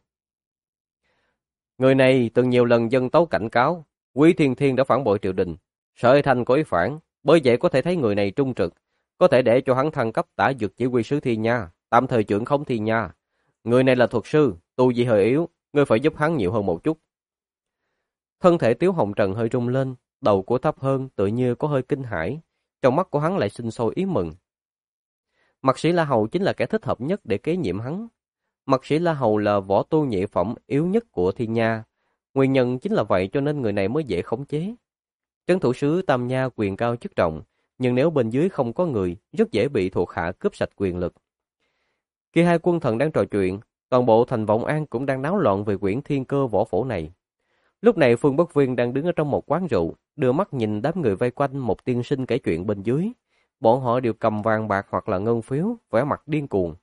Người này từng nhiều lần dâng tấu cảnh cáo, Quý Thiên Thiên đã phản bội triều đình, Sở Thanh có ý phản, bởi vậy có thể thấy người này trung trực, có thể để cho hắn thăng cấp tả dược chỉ huy sứ Thi Nha, tạm thời trưởng khống Thi Nha. Người này là thuật sư, tu vi hơi yếu, ngươi phải giúp hắn nhiều hơn một chút. Thân thể Tiếu Hồng Trần hơi rung lên, đầu của thấp hơn, tự như có hơi kinh hãi, trong mắt của hắn lại sinh sôi ý mừng. Mạc sĩ La Hầu chính là kẻ thích hợp nhất để kế nhiệm hắn. Mạc sĩ La Hầu là võ tu nhị phẩm yếu nhất của Thi Nha, nguyên nhân chính là vậy cho nên người này mới dễ khống chế. Trấn thủ sứ Tam Nha quyền cao chức trọng, nhưng nếu bên dưới không có người, rất dễ bị thuộc hạ cướp sạch quyền lực. Khi hai quân thần đang trò chuyện, toàn bộ thành Vọng An cũng đang náo loạn về quyển thiên cơ võ phổ này. Lúc này Phương Bất Viên đang đứng ở trong một quán rượu, đưa mắt nhìn đám người vây quanh một tiên sinh kể chuyện bên dưới. Bọn họ đều cầm vàng bạc hoặc là ngân phiếu, vẻ mặt điên cuồng.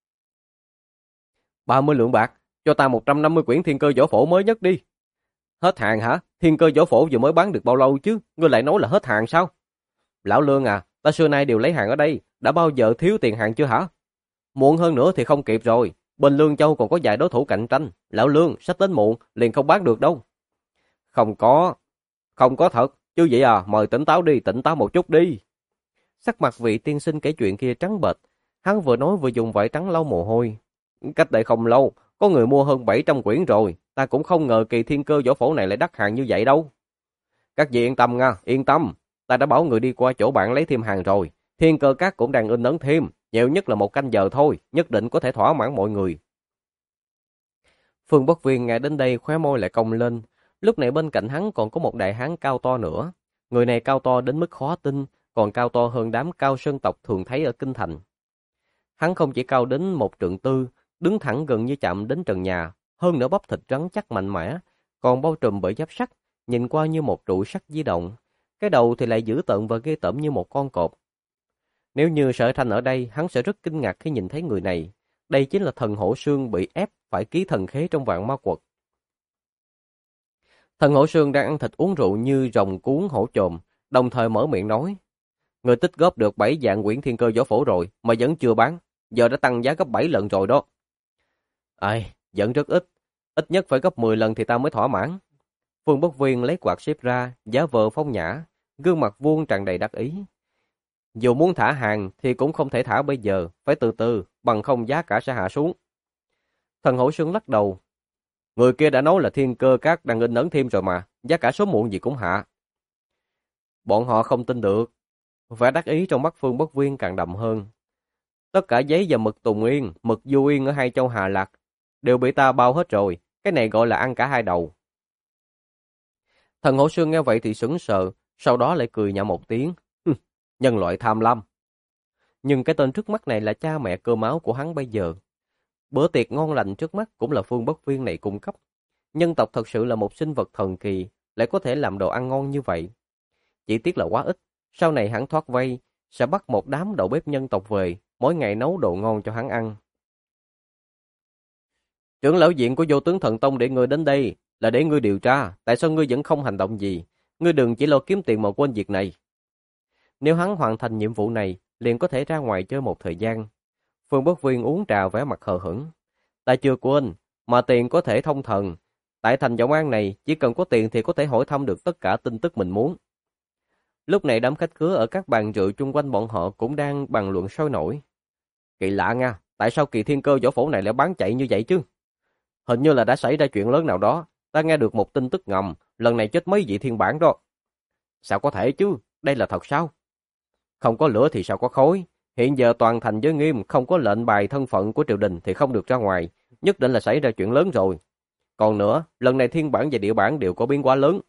30 lượng bạc, cho ta 150 quyển thiên cơ võ phổ mới nhất đi. Hết hạn hả? Thiên cơ võ phổ vừa mới bán được bao lâu chứ? Ngươi lại nói là hết hạn sao? Lão Lương à, ta xưa nay đều lấy hàng ở đây, đã bao giờ thiếu tiền hàng chưa hả? Muộn hơn nữa thì không kịp rồi. Bên Lương Châu còn có vài đối thủ cạnh tranh. Lão Lương, sắp đến muộn, liền không bán được đâu. Không có thật. Chứ vậy à, mời tỉnh táo đi, tỉnh táo một chút đi. Sắc mặt vị tiên sinh kể chuyện kia trắng bệch. Hắn vừa nói vừa dùng vải trắng lau mồ hôi. Cách đây không lâu, có người mua hơn 700 quyển rồi. Ta cũng không ngờ kỳ thiên cơ võ phổ này lại đắt hàng như vậy đâu. Các vị yên tâm nha, yên tâm. Ta đã bảo người đi qua chỗ bạn lấy thêm hàng rồi. Thiên cơ các cũng đang in ấn thêm. Nhiều nhất là 1 canh giờ thôi, nhất định có thể thỏa mãn mọi người. Phương Bất Viên nghe đến đây khóe môi lại cong lên. Lúc này bên cạnh hắn còn có một đại hán cao to nữa. Người này cao to đến mức khó tin, còn cao to hơn đám cao sơn tộc thường thấy ở kinh thành. Hắn không chỉ cao đến 1,4 trượng, đứng thẳng gần như chạm đến trần nhà, hơn nữa bắp thịt rắn chắc mạnh mẽ, còn bao trùm bởi giáp sắt, nhìn qua như một trụ sắt di động. Cái đầu thì lại dữ tợn và ghê tởm như một con cọp. Nếu như Sở Thanh ở đây, hắn sẽ rất kinh ngạc khi nhìn thấy người này. Đây chính là thần hổ xương bị ép phải ký thần khế trong vạn ma quật. Thần hổ xương đang ăn thịt uống rượu như rồng cuốn hổ chồm, đồng thời mở miệng nói: người tích góp được 7 vạn quyển thiên cơ võ phổ rồi mà vẫn chưa bán, giờ đã tăng giá gấp 7 lần rồi đó. Ai, vẫn rất ít, ít nhất phải gấp 10 lần thì ta mới thỏa mãn. Phương Bất Viên lấy quạt xếp ra, giả vờ phong nhã, gương mặt vuông tràn đầy đắc ý. Dù muốn thả hàng thì cũng không thể thả bây giờ, phải từ từ, bằng không giá cả sẽ hạ xuống. Thần hổ xương lắc đầu. Người kia đã nói là thiên cơ các đang in ấn thêm rồi mà, giá cả sớm muộn gì cũng hạ. Bọn họ không tin được. Vẻ đắc ý trong mắt Phương Bất Viên càng đậm hơn. Tất cả giấy và mực Tùng Yên, mực Du Yên ở hai châu Hà Lạc đều bị ta bao hết rồi, cái này gọi là ăn cả hai đầu. Thần hổ xương nghe vậy thì sững sờ, sau đó lại cười nhạo một tiếng. Nhân loại tham lam. Nhưng cái tên trước mắt này là cha mẹ cơ máu của hắn bây giờ. Bữa tiệc ngon lành trước mắt cũng là Phương Bất Viên này cung cấp. Nhân tộc thật sự là một sinh vật thần kỳ, lại có thể làm đồ ăn ngon như vậy. Chỉ tiếc là quá ít, sau này hắn thoát vây, sẽ bắt một đám đầu bếp nhân tộc về, mỗi ngày nấu đồ ngon cho hắn ăn. Trưởng lão viện của Vô Tướng Thần Tông để ngươi đến đây là để ngươi điều tra, tại sao ngươi vẫn không hành động gì? Ngươi đừng chỉ lo kiếm tiền mà quên việc này. Nếu hắn hoàn thành nhiệm vụ này, liền có thể ra ngoài chơi một thời gian. Phương Bất Viên uống trà vẻ mặt hờ hững. Ta chưa quên, mà tiền có thể thông thần. Tại thành Vọng An này, chỉ cần có tiền thì có thể hỏi thăm được tất cả tin tức mình muốn. Lúc này đám khách khứa ở các bàn rượu chung quanh bọn họ cũng đang bàn luận sôi nổi. Kỳ lạ nha, tại sao kỳ thiên cơ võ phổ này lại bán chạy như vậy chứ? Hình như là đã xảy ra chuyện lớn nào đó. Ta nghe được một tin tức ngầm, lần này chết mấy vị thiên bản đó. Sao có thể chứ, đây là thật sao? Không có lửa thì sao có khói? Hiện giờ toàn thành giới nghiêm, không có lệnh bài thân phận của triều đình thì không được ra ngoài. Nhất định là xảy ra chuyện lớn rồi. Còn nữa, lần này thiên bản và địa bản đều có biến hóa lớn.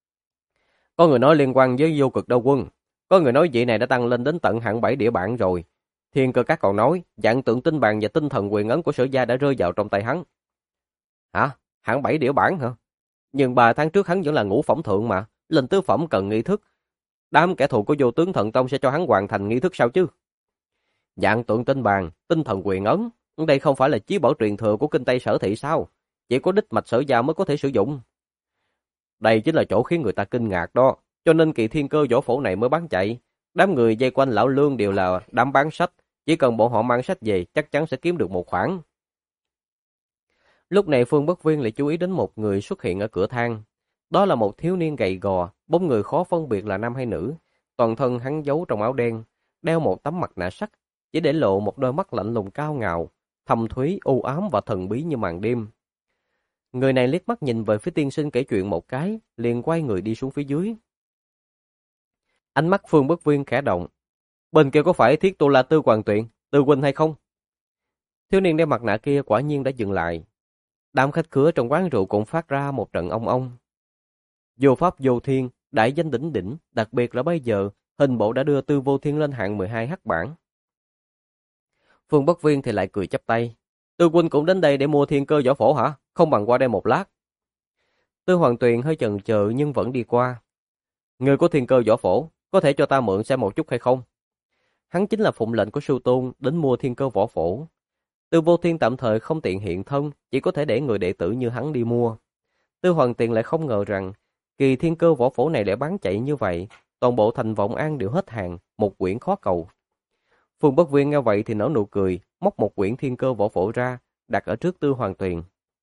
Có người nói liên quan với Vô Cực Đao Quân. Có người nói vị này đã tăng lên đến tận hạng 7 địa bản rồi. Thiên Cơ Các còn nói, dạng tượng tinh bàn và tinh thần quyền ấn của Sở Gia đã rơi vào trong tay hắn. Hả? Hạng 7 địa bản hả? Nhưng 3 tháng trước hắn vẫn là ngũ phẩm thượng mà. Lên tứ phẩm cần nghi thức. Đám kẻ thù của Vô Tướng Thần Tông sẽ cho hắn hoàn thành nghi thức sao chứ? Dạng tượng tinh bàn, tinh thần quyền ấn. Đây không phải là chí bảo truyền thừa của kinh Tây Sở Thị sao? Chỉ có đích mạch Sở Gia mới có thể sử dụng. Đây chính là chỗ khiến người ta kinh ngạc đó. Cho nên kỳ thiên cơ võ phổ này mới bán chạy. Đám người dây quanh lão Lương đều là đám bán sách. Chỉ cần bọn họ mang sách về chắc chắn sẽ kiếm được một khoản. Lúc này Phương Bất Viên lại chú ý đến một người xuất hiện ở cửa thang. Đó là một thiếu niên gầy gò, bóng người khó phân biệt là nam hay nữ. Toàn thân hắn giấu trong áo đen, đeo một tấm mặt nạ sắt, chỉ để lộ một đôi mắt lạnh lùng cao ngạo, thâm thúy, u ám và thần bí như màn đêm. Người này liếc mắt nhìn về phía tiên sinh kể chuyện một cái, liền quay người đi xuống phía dưới. Ánh mắt Phương Bất Viên khẽ động. Bên kia có phải Thiết Tu La Tư Hoàng Tuyện, Tư huynh hay không? Thiếu niên đeo mặt nạ kia quả nhiên đã dừng lại. Đám khách khứa trong quán rượu cũng phát ra một trận ong ong. Vô pháp vô thiên, đại danh đỉnh đỉnh, đặc biệt là bây giờ, hình bộ đã đưa Tư Vô Thiên lên hạng 12 hắc bảng. Phương Bất Viên thì lại cười chắp tay. Tư huynh cũng đến đây để mua thiên cơ võ phổ hả? Không bằng qua đây một lát. Tư Hoàng Tuyền hơi chần chờ nhưng vẫn đi qua. Người có thiên cơ võ phổ, có thể cho ta mượn xem một chút hay không? Hắn chính là phụng lệnh của sư tôn đến mua thiên cơ võ phổ. Tư Vô Thiên tạm thời không tiện hiện thân, chỉ có thể để người đệ tử như hắn đi mua. Tư Hoàng Tuyền lại không ngờ rằng kỳ thiên cơ võ phổ này lại bán chạy như vậy, toàn bộ thành Vọng An đều hết hàng, một quyển khó cầu. Phương Bất Viên nghe vậy thì nở nụ cười, móc một quyển thiên cơ võ phổ ra, đặt ở trước Tư Hoàng Tuyền.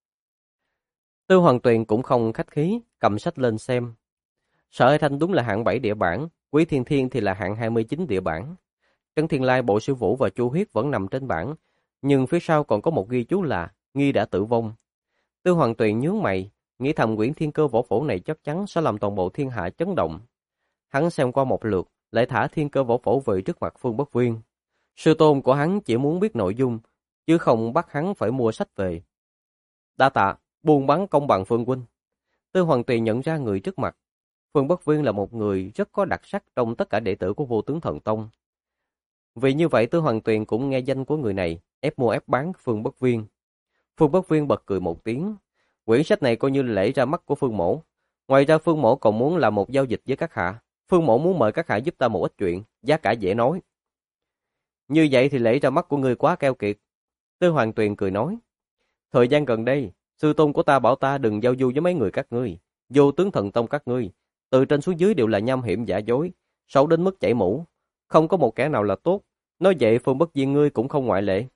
Tư Hoàng Tuyền cũng không khách khí, cầm sách lên xem. Sở Ai Thanh đúng là hạng 7 địa bản, Quý Thiên Thiên thì là hạng 29 địa bản. Trấn Thiên Lai, Bộ Sư Vũ và Chu Huyết vẫn nằm trên bảng, nhưng phía sau còn có một ghi chú là nghi đã tử vong. Tư Hoàng Tuyền nhướng mày, nghĩ thầm quyển thiên cơ võ phổ này chắc chắn sẽ làm toàn bộ thiên hạ chấn động. Hắn xem qua một lượt, lại thả thiên cơ võ phổ về trước mặt Phương Bất Viên. Sư tôn của hắn chỉ muốn biết nội dung, chứ không bắt hắn phải mua sách về. Đa tạ, buôn bán công bằng Phương huynh. Tư Hoàng Tuyền nhận ra người trước mặt. Phương Bất Viên là một người rất có đặc sắc trong tất cả đệ tử của Vô Tướng Thần Tông. Vì như vậy Tư Hoàng Tuyền cũng nghe danh của người này, ép mua ép bán Phương Bất Viên. Phương Bất Viên bật cười một tiếng. Quyển sách này coi như lễ ra mắt của Phương mỗ. Ngoài ra Phương mỗ còn muốn làm một giao dịch với các hạ. Phương mỗ muốn mời các hạ giúp ta một ít chuyện, giá cả dễ nói. Như vậy thì lễ ra mắt của ngươi quá keo kiệt. Tư Hoàng Tuyền cười nói. Thời gian gần đây, sư tôn của ta bảo ta đừng giao du với mấy người các ngươi. Vô Tướng Thần Tông các ngươi, từ trên xuống dưới đều là nham hiểm giả dối, xấu đến mức chảy mũ. Không có một kẻ nào là tốt. Nói vậy Phương Bất Viên ngươi cũng không ngoại lệ.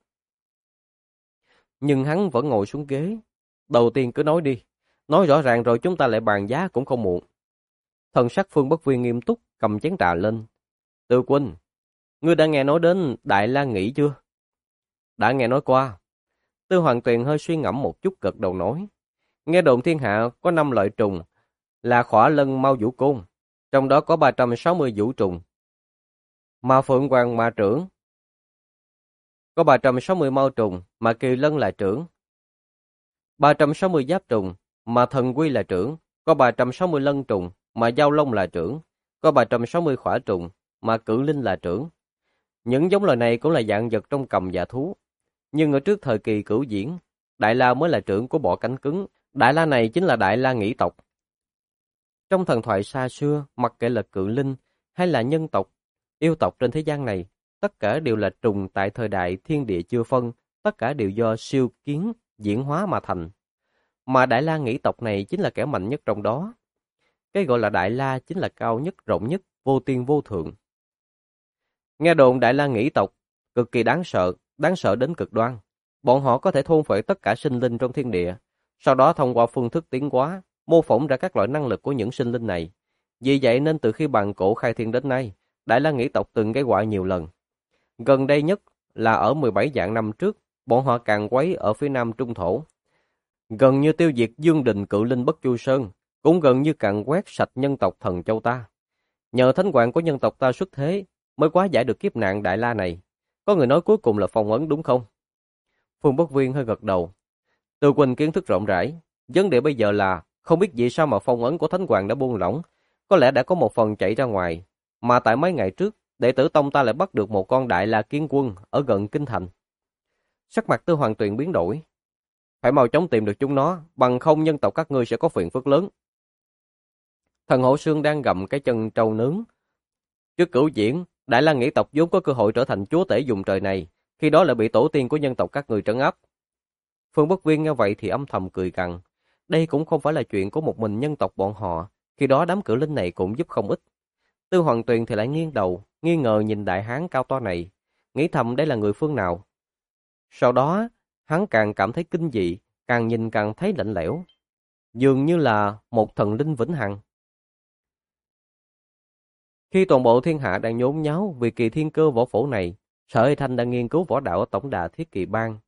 Nhưng hắn vẫn ngồi xuống ghế. Đầu tiên cứ nói đi. Nói rõ ràng rồi chúng ta lại bàn giá cũng không muộn. Thần sắc Phương Bất Viên nghiêm túc, cầm chén trà lên. Tư huynh, ngươi đã nghe nói đến Đại La Nghĩ chưa? Đã nghe nói qua. Tư Hoàng Tuyền hơi suy ngẫm một chút gật đầu nói. Nghe đồn thiên hạ có 5 loại trùng, là Khỏa Lân Mao Vũ Côn, trong đó có 360 vũ trùng. Mà Phượng Hoàng mà trưởng, có 360 mao trùng, mà Kỳ Lân là trưởng. 360 giáp trùng, mà Thần Quy là trưởng, có 360 lân trùng, mà Giao Long là trưởng, có 360 khỏa trùng, mà Cự Linh là trưởng. Những giống loài này cũng là dạng vật trong cầm dạ thú. Nhưng ở trước thời kỳ Cửu Diễn, Đại La mới là trưởng của bọ cánh cứng. Đại La này chính là Đại La Nghĩ tộc. Trong thần thoại xa xưa, mặc kệ là Cự Linh hay là nhân tộc, yêu tộc trên thế gian này, tất cả đều là trùng tại thời đại thiên địa chưa phân, tất cả đều do siêu kiến diễn hóa mà thành. Mà Đại La Nghĩ tộc này chính là kẻ mạnh nhất trong đó. Cái gọi là Đại La chính là cao nhất, rộng nhất, vô tiên vô thượng. Nghe đồn Đại La Nghĩ tộc cực kỳ đáng sợ đến cực đoan. Bọn họ có thể thôn phệ tất cả sinh linh trong thiên địa, sau đó thông qua phương thức tiến hóa, mô phỏng ra các loại năng lực của những sinh linh này. Vì vậy nên từ khi bàn cổ khai thiên đến nay, Đại La Nghĩ tộc từng gây họa nhiều lần. Gần đây nhất là ở 17 vạn năm trước, bọn họ càn quấy ở phía nam Trung Thổ. Gần như tiêu diệt Dương Đình Cự Linh Bất Chu Sơn, cũng gần như càn quét sạch nhân tộc Thần Châu ta. Nhờ thánh hoàng của nhân tộc ta xuất thế, mới hóa giải được kiếp nạn Đại La này. Có người nói cuối cùng là phong ấn đúng không? Phương Bất Viên hơi gật đầu. Tư huynh kiến thức rộng rãi. Vấn đề bây giờ là không biết vì sao mà phong ấn của thánh hoàng đã buông lỏng. Có lẽ đã có một phần chạy ra ngoài. Mà tại mấy ngày trước, đệ tử tông ta lại bắt được một con Đại La Kiến Quân ở gần Kinh Thành. Sắc mặt Tư Hoàng Tuyền biến đổi. Phải mau chóng tìm được chúng nó, bằng không nhân tộc các ngươi sẽ có phiền phức lớn. Thần Hổ Sương đang gặm cái chân trâu nướng. Trước Cửu Diễn, Đại La Nghĩ tộc vốn có cơ hội trở thành chúa tể vùng trời này, khi đó lại bị tổ tiên của nhân tộc các người trấn áp. Phương Bất Viên nghe vậy thì âm thầm cười gằn. Đây cũng không phải là chuyện của một mình nhân tộc bọn họ, khi đó đám cự linh này cũng giúp không ít. Tư Hoàng Tuyền thì lại nghiêng đầu, nghi ngờ nhìn đại hán cao to này, nghĩ thầm đây là người phương nào. Sau đó, hắn càng cảm thấy kinh dị, càng nhìn càng thấy lạnh lẽo, dường như là một thần linh vĩnh hằng. Khi toàn bộ thiên hạ đang nhốn nháo vì kỳ thiên cơ võ phổ này, Sở Hy Thanh đang nghiên cứu võ đạo ở Tổng đà Thiết Kỳ Bang.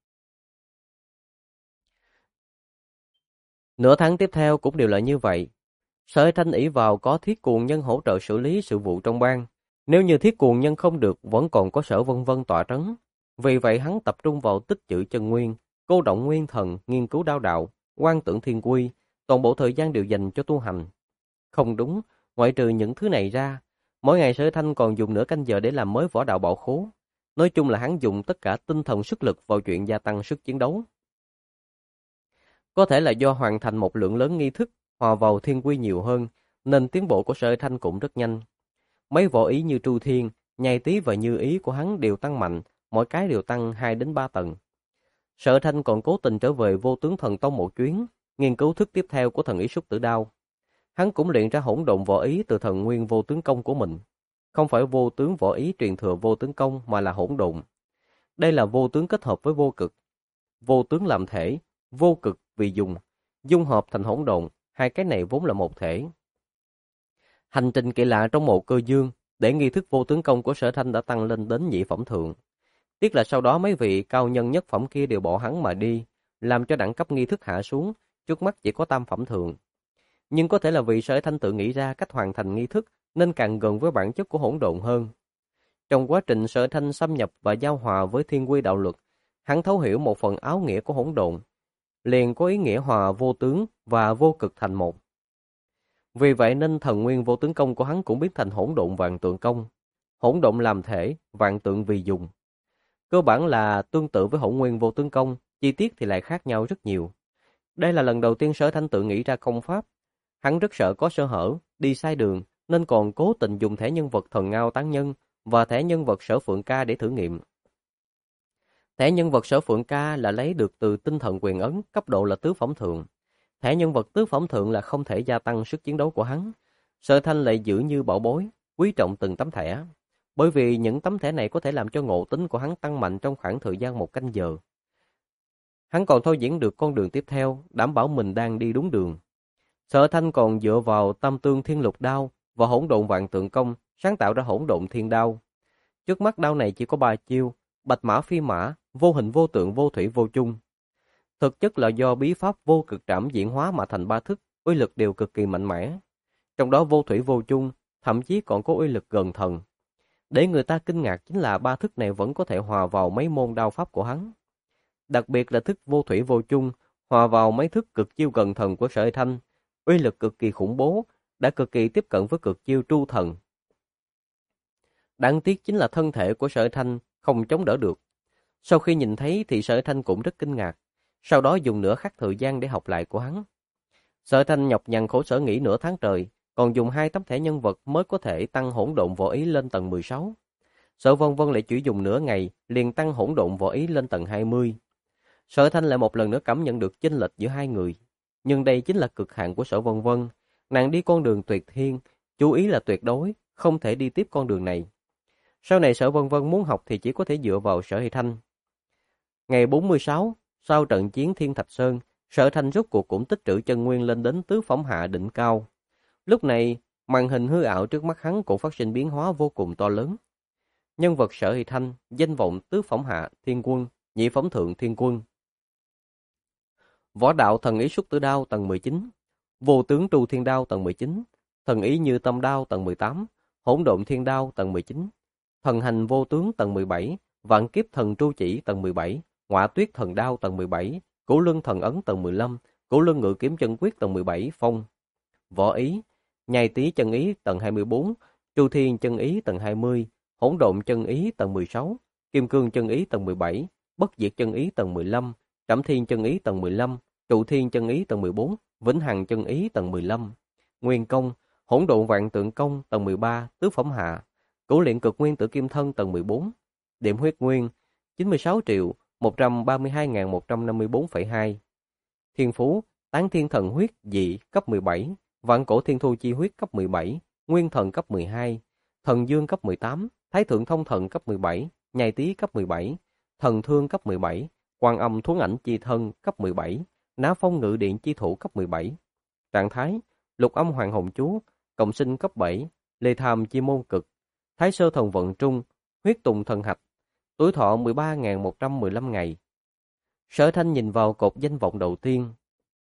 Nửa tháng tiếp theo cũng đều là như vậy. Sở Hy Thanh ỷ vào có Thiết Cuồng Nhân hỗ trợ xử lý sự vụ trong bang. Nếu như Thiết Cuồng Nhân không được, vẫn còn có Sở Vân Vân tọa trấn. Vì vậy hắn tập trung vào tích trữ chân nguyên, cô động nguyên thần, nghiên cứu đao đạo, quan tưởng thiên quy, toàn bộ thời gian đều dành cho tu hành. Không đúng, ngoại trừ những thứ này ra, mỗi ngày Sở Hy Thanh còn dùng nửa canh giờ để làm mới võ đạo bảo khố. Nói chung là hắn dùng tất cả tinh thần sức lực vào chuyện gia tăng sức chiến đấu. Có thể là do hoàn thành một lượng lớn nghi thức, hòa vào thiên quy nhiều hơn, nên tiến bộ của Sở Hy Thanh cũng rất nhanh. Mấy võ ý như Tru Thiên, Nhai Tý và Như Ý của hắn đều tăng mạnh, mỗi cái đều tăng 2 đến 3 tầng. Sở Hy Thanh còn cố tình trở về Vô Tướng Thần Tông một chuyến, nghiên cứu thức tiếp theo của thần ý Xúc Tử Đao. Hắn cũng luyện ra hỗn độn võ ý từ thần nguyên Vô Tướng Công của mình. Không phải vô tướng võ ý truyền thừa Vô Tướng Công mà là hỗn độn. Đây là vô tướng kết hợp với vô cực. Vô tướng làm thể, vô cực vì dùng, dung hợp thành hỗn độn, hai cái này vốn là một thể. Hành trình kỳ lạ trong mộ Cơ Dương, để nghi thức Vô Tướng Công của Sở Thanh đã tăng lên đến nhị phẩm thượng. Tiếc là sau đó mấy vị cao nhân nhất phẩm kia đều bỏ hắn mà đi, làm cho đẳng cấp nghi thức hạ xuống, trước mắt chỉ có tam phẩm thượng. Nhưng có thể là vì Sở Thanh tự nghĩ ra cách hoàn thành nghi thức, nên càng gần với bản chất của hỗn độn hơn. Trong quá trình Sở Thanh xâm nhập và giao hòa với thiên quy đạo luật, hắn thấu hiểu một phần áo nghĩa của hỗn độn. liền có ý nghĩa hòa vô tướng và vô cực thành một. Vì vậy nên thần nguyên vô tướng công của hắn cũng biến thành hỗn độn vạn tượng công. Hỗn độn làm thể, vạn tượng vì dùng. Cơ bản là tương tự với hỗn nguyên vô tướng công, chi tiết thì lại khác nhau rất nhiều. Đây là lần đầu tiên Sở Thanh tự nghĩ ra công pháp. Hắn rất sợ có sơ hở, đi sai đường, nên còn cố tình dùng thẻ nhân vật thần ngao tán nhân và thẻ nhân vật Sở Phượng Ca để thử nghiệm. Thẻ nhân vật Sở Phượng Ca là lấy được từ tinh thần quyền ấn, cấp độ là tứ phẩm thượng. Thẻ nhân vật tứ phẩm thượng là không thể gia tăng sức chiến đấu của hắn. Sở Thanh lại giữ như bảo bối, quý trọng từng tấm thẻ. Bởi vì những tấm thẻ này có thể làm cho ngộ tính của hắn tăng mạnh trong khoảng thời gian 1 canh giờ. Hắn còn thôi diễn được con đường tiếp theo, đảm bảo mình đang đi đúng đường. Sở Thanh còn dựa vào Tam Tương Thiên Lục Đao và Hỗn Độn Vạn Tượng Công, sáng tạo ra Hỗn Độn Thiên Đao. Trước mắt đao này chỉ có 3 chiêu: Bạch Mã Phi Mã, vô hình vô tượng vô thủy vô chung. Thực chất là do bí pháp vô cực trảm diễn hóa mà thành 3 thức, uy lực đều cực kỳ mạnh mẽ. Trong đó vô thủy vô chung, thậm chí còn có uy lực gần thần. Để người ta kinh ngạc chính là 3 thức này vẫn có thể hòa vào mấy môn đao pháp của hắn. Đặc biệt là thức vô thủy vô chung, hòa vào mấy thức cực chiêu gần thần của Sở Thanh, uy lực cực kỳ khủng bố, đã cực kỳ tiếp cận với cực chiêu tru thần. Đáng tiếc chính là thân thể của Sở Thanh không chống đỡ được. Sau khi nhìn thấy thì Sở Thanh cũng rất kinh ngạc, sau đó dùng nửa khắc thời gian để học lại của hắn. Sở Thanh nhọc nhằn khổ sở nghỉ nửa tháng trời, còn dùng 2 tấm thẻ nhân vật mới có thể tăng hỗn độn võ ý lên tầng 16. Sở Vân Vân lại chỉ dùng nửa ngày liền tăng hỗn độn võ ý lên tầng 20. Sở Thanh lại một lần nữa cảm nhận được chênh lệch giữa hai người, nhưng đây chính là cực hạn của Sở Vân Vân. Nàng đi con đường tuyệt thiên, chú ý là tuyệt đối, không thể đi tiếp con đường này. Sau này Sở Vân Vân muốn học thì chỉ có thể dựa vào Sở Hy Thanh. Ngày 46, sau trận chiến Thiên Thạch Sơn, Sở Thanh rốt cuộc cũng tích trữ chân nguyên lên đến tứ phẩm hạ đỉnh cao. Lúc này, màn hình hư ảo trước mắt hắn cũng phát sinh biến hóa vô cùng to lớn. Nhân vật Sở Hy Thanh, danh vọng tứ phẩm hạ thiên quân, nhị phẩm thượng thiên quân. Võ đạo thần ý xuất tử đao tầng 19, vô tướng tru thiên đao tầng 19, thần ý như tâm đao tầng 18, hỗn độn thiên đao tầng 19, thần hành vô tướng tầng 17, vạn kiếp thần tru chỉ tầng 17, ngọa tuyết thần đao tầng 17, cửu luân thần ấn tầng 15, cửu luân ngự kiếm chân quyết tầng 17, phong. Võ ý, nhai tý chân ý tầng 24, tru thiên chân ý tầng 20, hỗn độn chân ý tầng 16, kim cương chân ý tầng 17, bất diệt chân ý tầng 15, trảm thiên chân ý tầng 15, trụ thiên chân ý tầng 14, vĩnh hằng chân ý tầng 15, nguyên công, hỗn độn vạn tượng công tầng 13, tứ phẩm hạ, cửu luyện cực nguyên tử kim thân tầng 14, điểm huyết nguyên 96.132.154,2, thiên phú tán thiên thần huyết dị cấp 17, vạn cổ thiên thu chi huyết cấp 17, nguyên thần cấp 12, thần dương cấp 18, thái thượng thông thần cấp 17, nhai tý cấp 17, thần thương cấp 17, quan âm thuấn ảnh chi thân cấp 17, ná phong ngự điện chi thủ cấp 17. Trạng thái, lục âm hoàng hồn chú, cộng sinh cấp 7, lê tham chi môn cực, thái sơ thần vận trung, huyết tùng thần hạch, tuổi thọ 13.115 ngày. Sở Thanh nhìn vào cột danh vọng đầu tiên.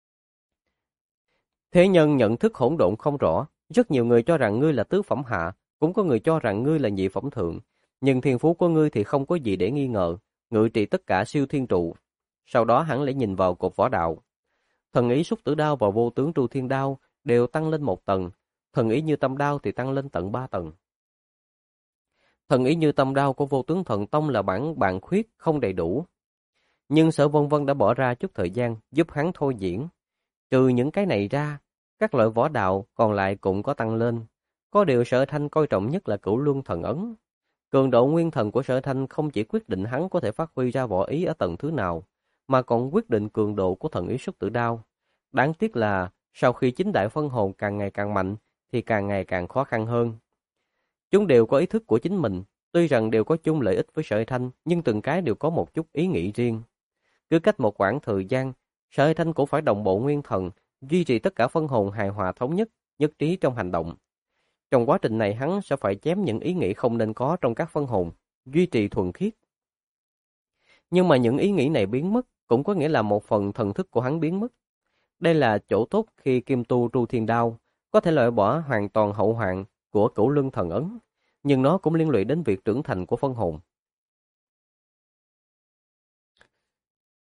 Thế nhân nhận thức hỗn độn không rõ, rất nhiều người cho rằng ngươi là tứ phẩm hạ, cũng có người cho rằng ngươi là nhị phẩm thượng, nhưng thiên phú của ngươi thì không có gì để nghi ngờ, ngự trị tất cả siêu thiên trụ. Sau đó hắn lại nhìn vào cột võ đạo. Thần ý xuất tử đao và vô tướng tru thiên đao đều tăng lên 1 tầng, thần ý như tâm đao thì tăng lên tận 3 tầng. Thần ý như tâm đao của vô tướng thần tông là bản bạn khuyết không đầy đủ. Nhưng Sở Vân Vân đã bỏ ra chút thời gian giúp hắn thôi diễn. Trừ những cái này ra, các loại võ đạo còn lại cũng có tăng lên. Có điều Sở Thanh coi trọng nhất là cửu luân thần ấn. Cường độ nguyên thần của Sở Thanh không chỉ quyết định hắn có thể phát huy ra võ ý ở tầng thứ nào, mà còn quyết định cường độ của thần ý xuất tử đao. Đáng tiếc là sau khi chính đại phân hồn càng ngày càng mạnh thì càng ngày càng khó khăn hơn. Chúng đều có ý thức của chính mình, tuy rằng đều có chung lợi ích với Sở Thanh, nhưng từng cái đều có một chút ý nghĩ riêng. Cứ cách một quãng thời gian, Sở Thanh cũng phải đồng bộ nguyên thần, duy trì tất cả phân hồn hài hòa thống nhất, nhất trí trong hành động. Trong quá trình này hắn sẽ phải chém những ý nghĩ không nên có trong các phân hồn, duy trì thuần khiết. Nhưng mà những ý nghĩ này biến mất, cũng có nghĩa là một phần thần thức của hắn biến mất. Đây là chỗ tốt khi kim tu tru thiên đao, có thể loại bỏ hoàn toàn hậu hoạn của cửu luân thần ấn, nhưng nó cũng liên lụy đến việc trưởng thành của phân hồn.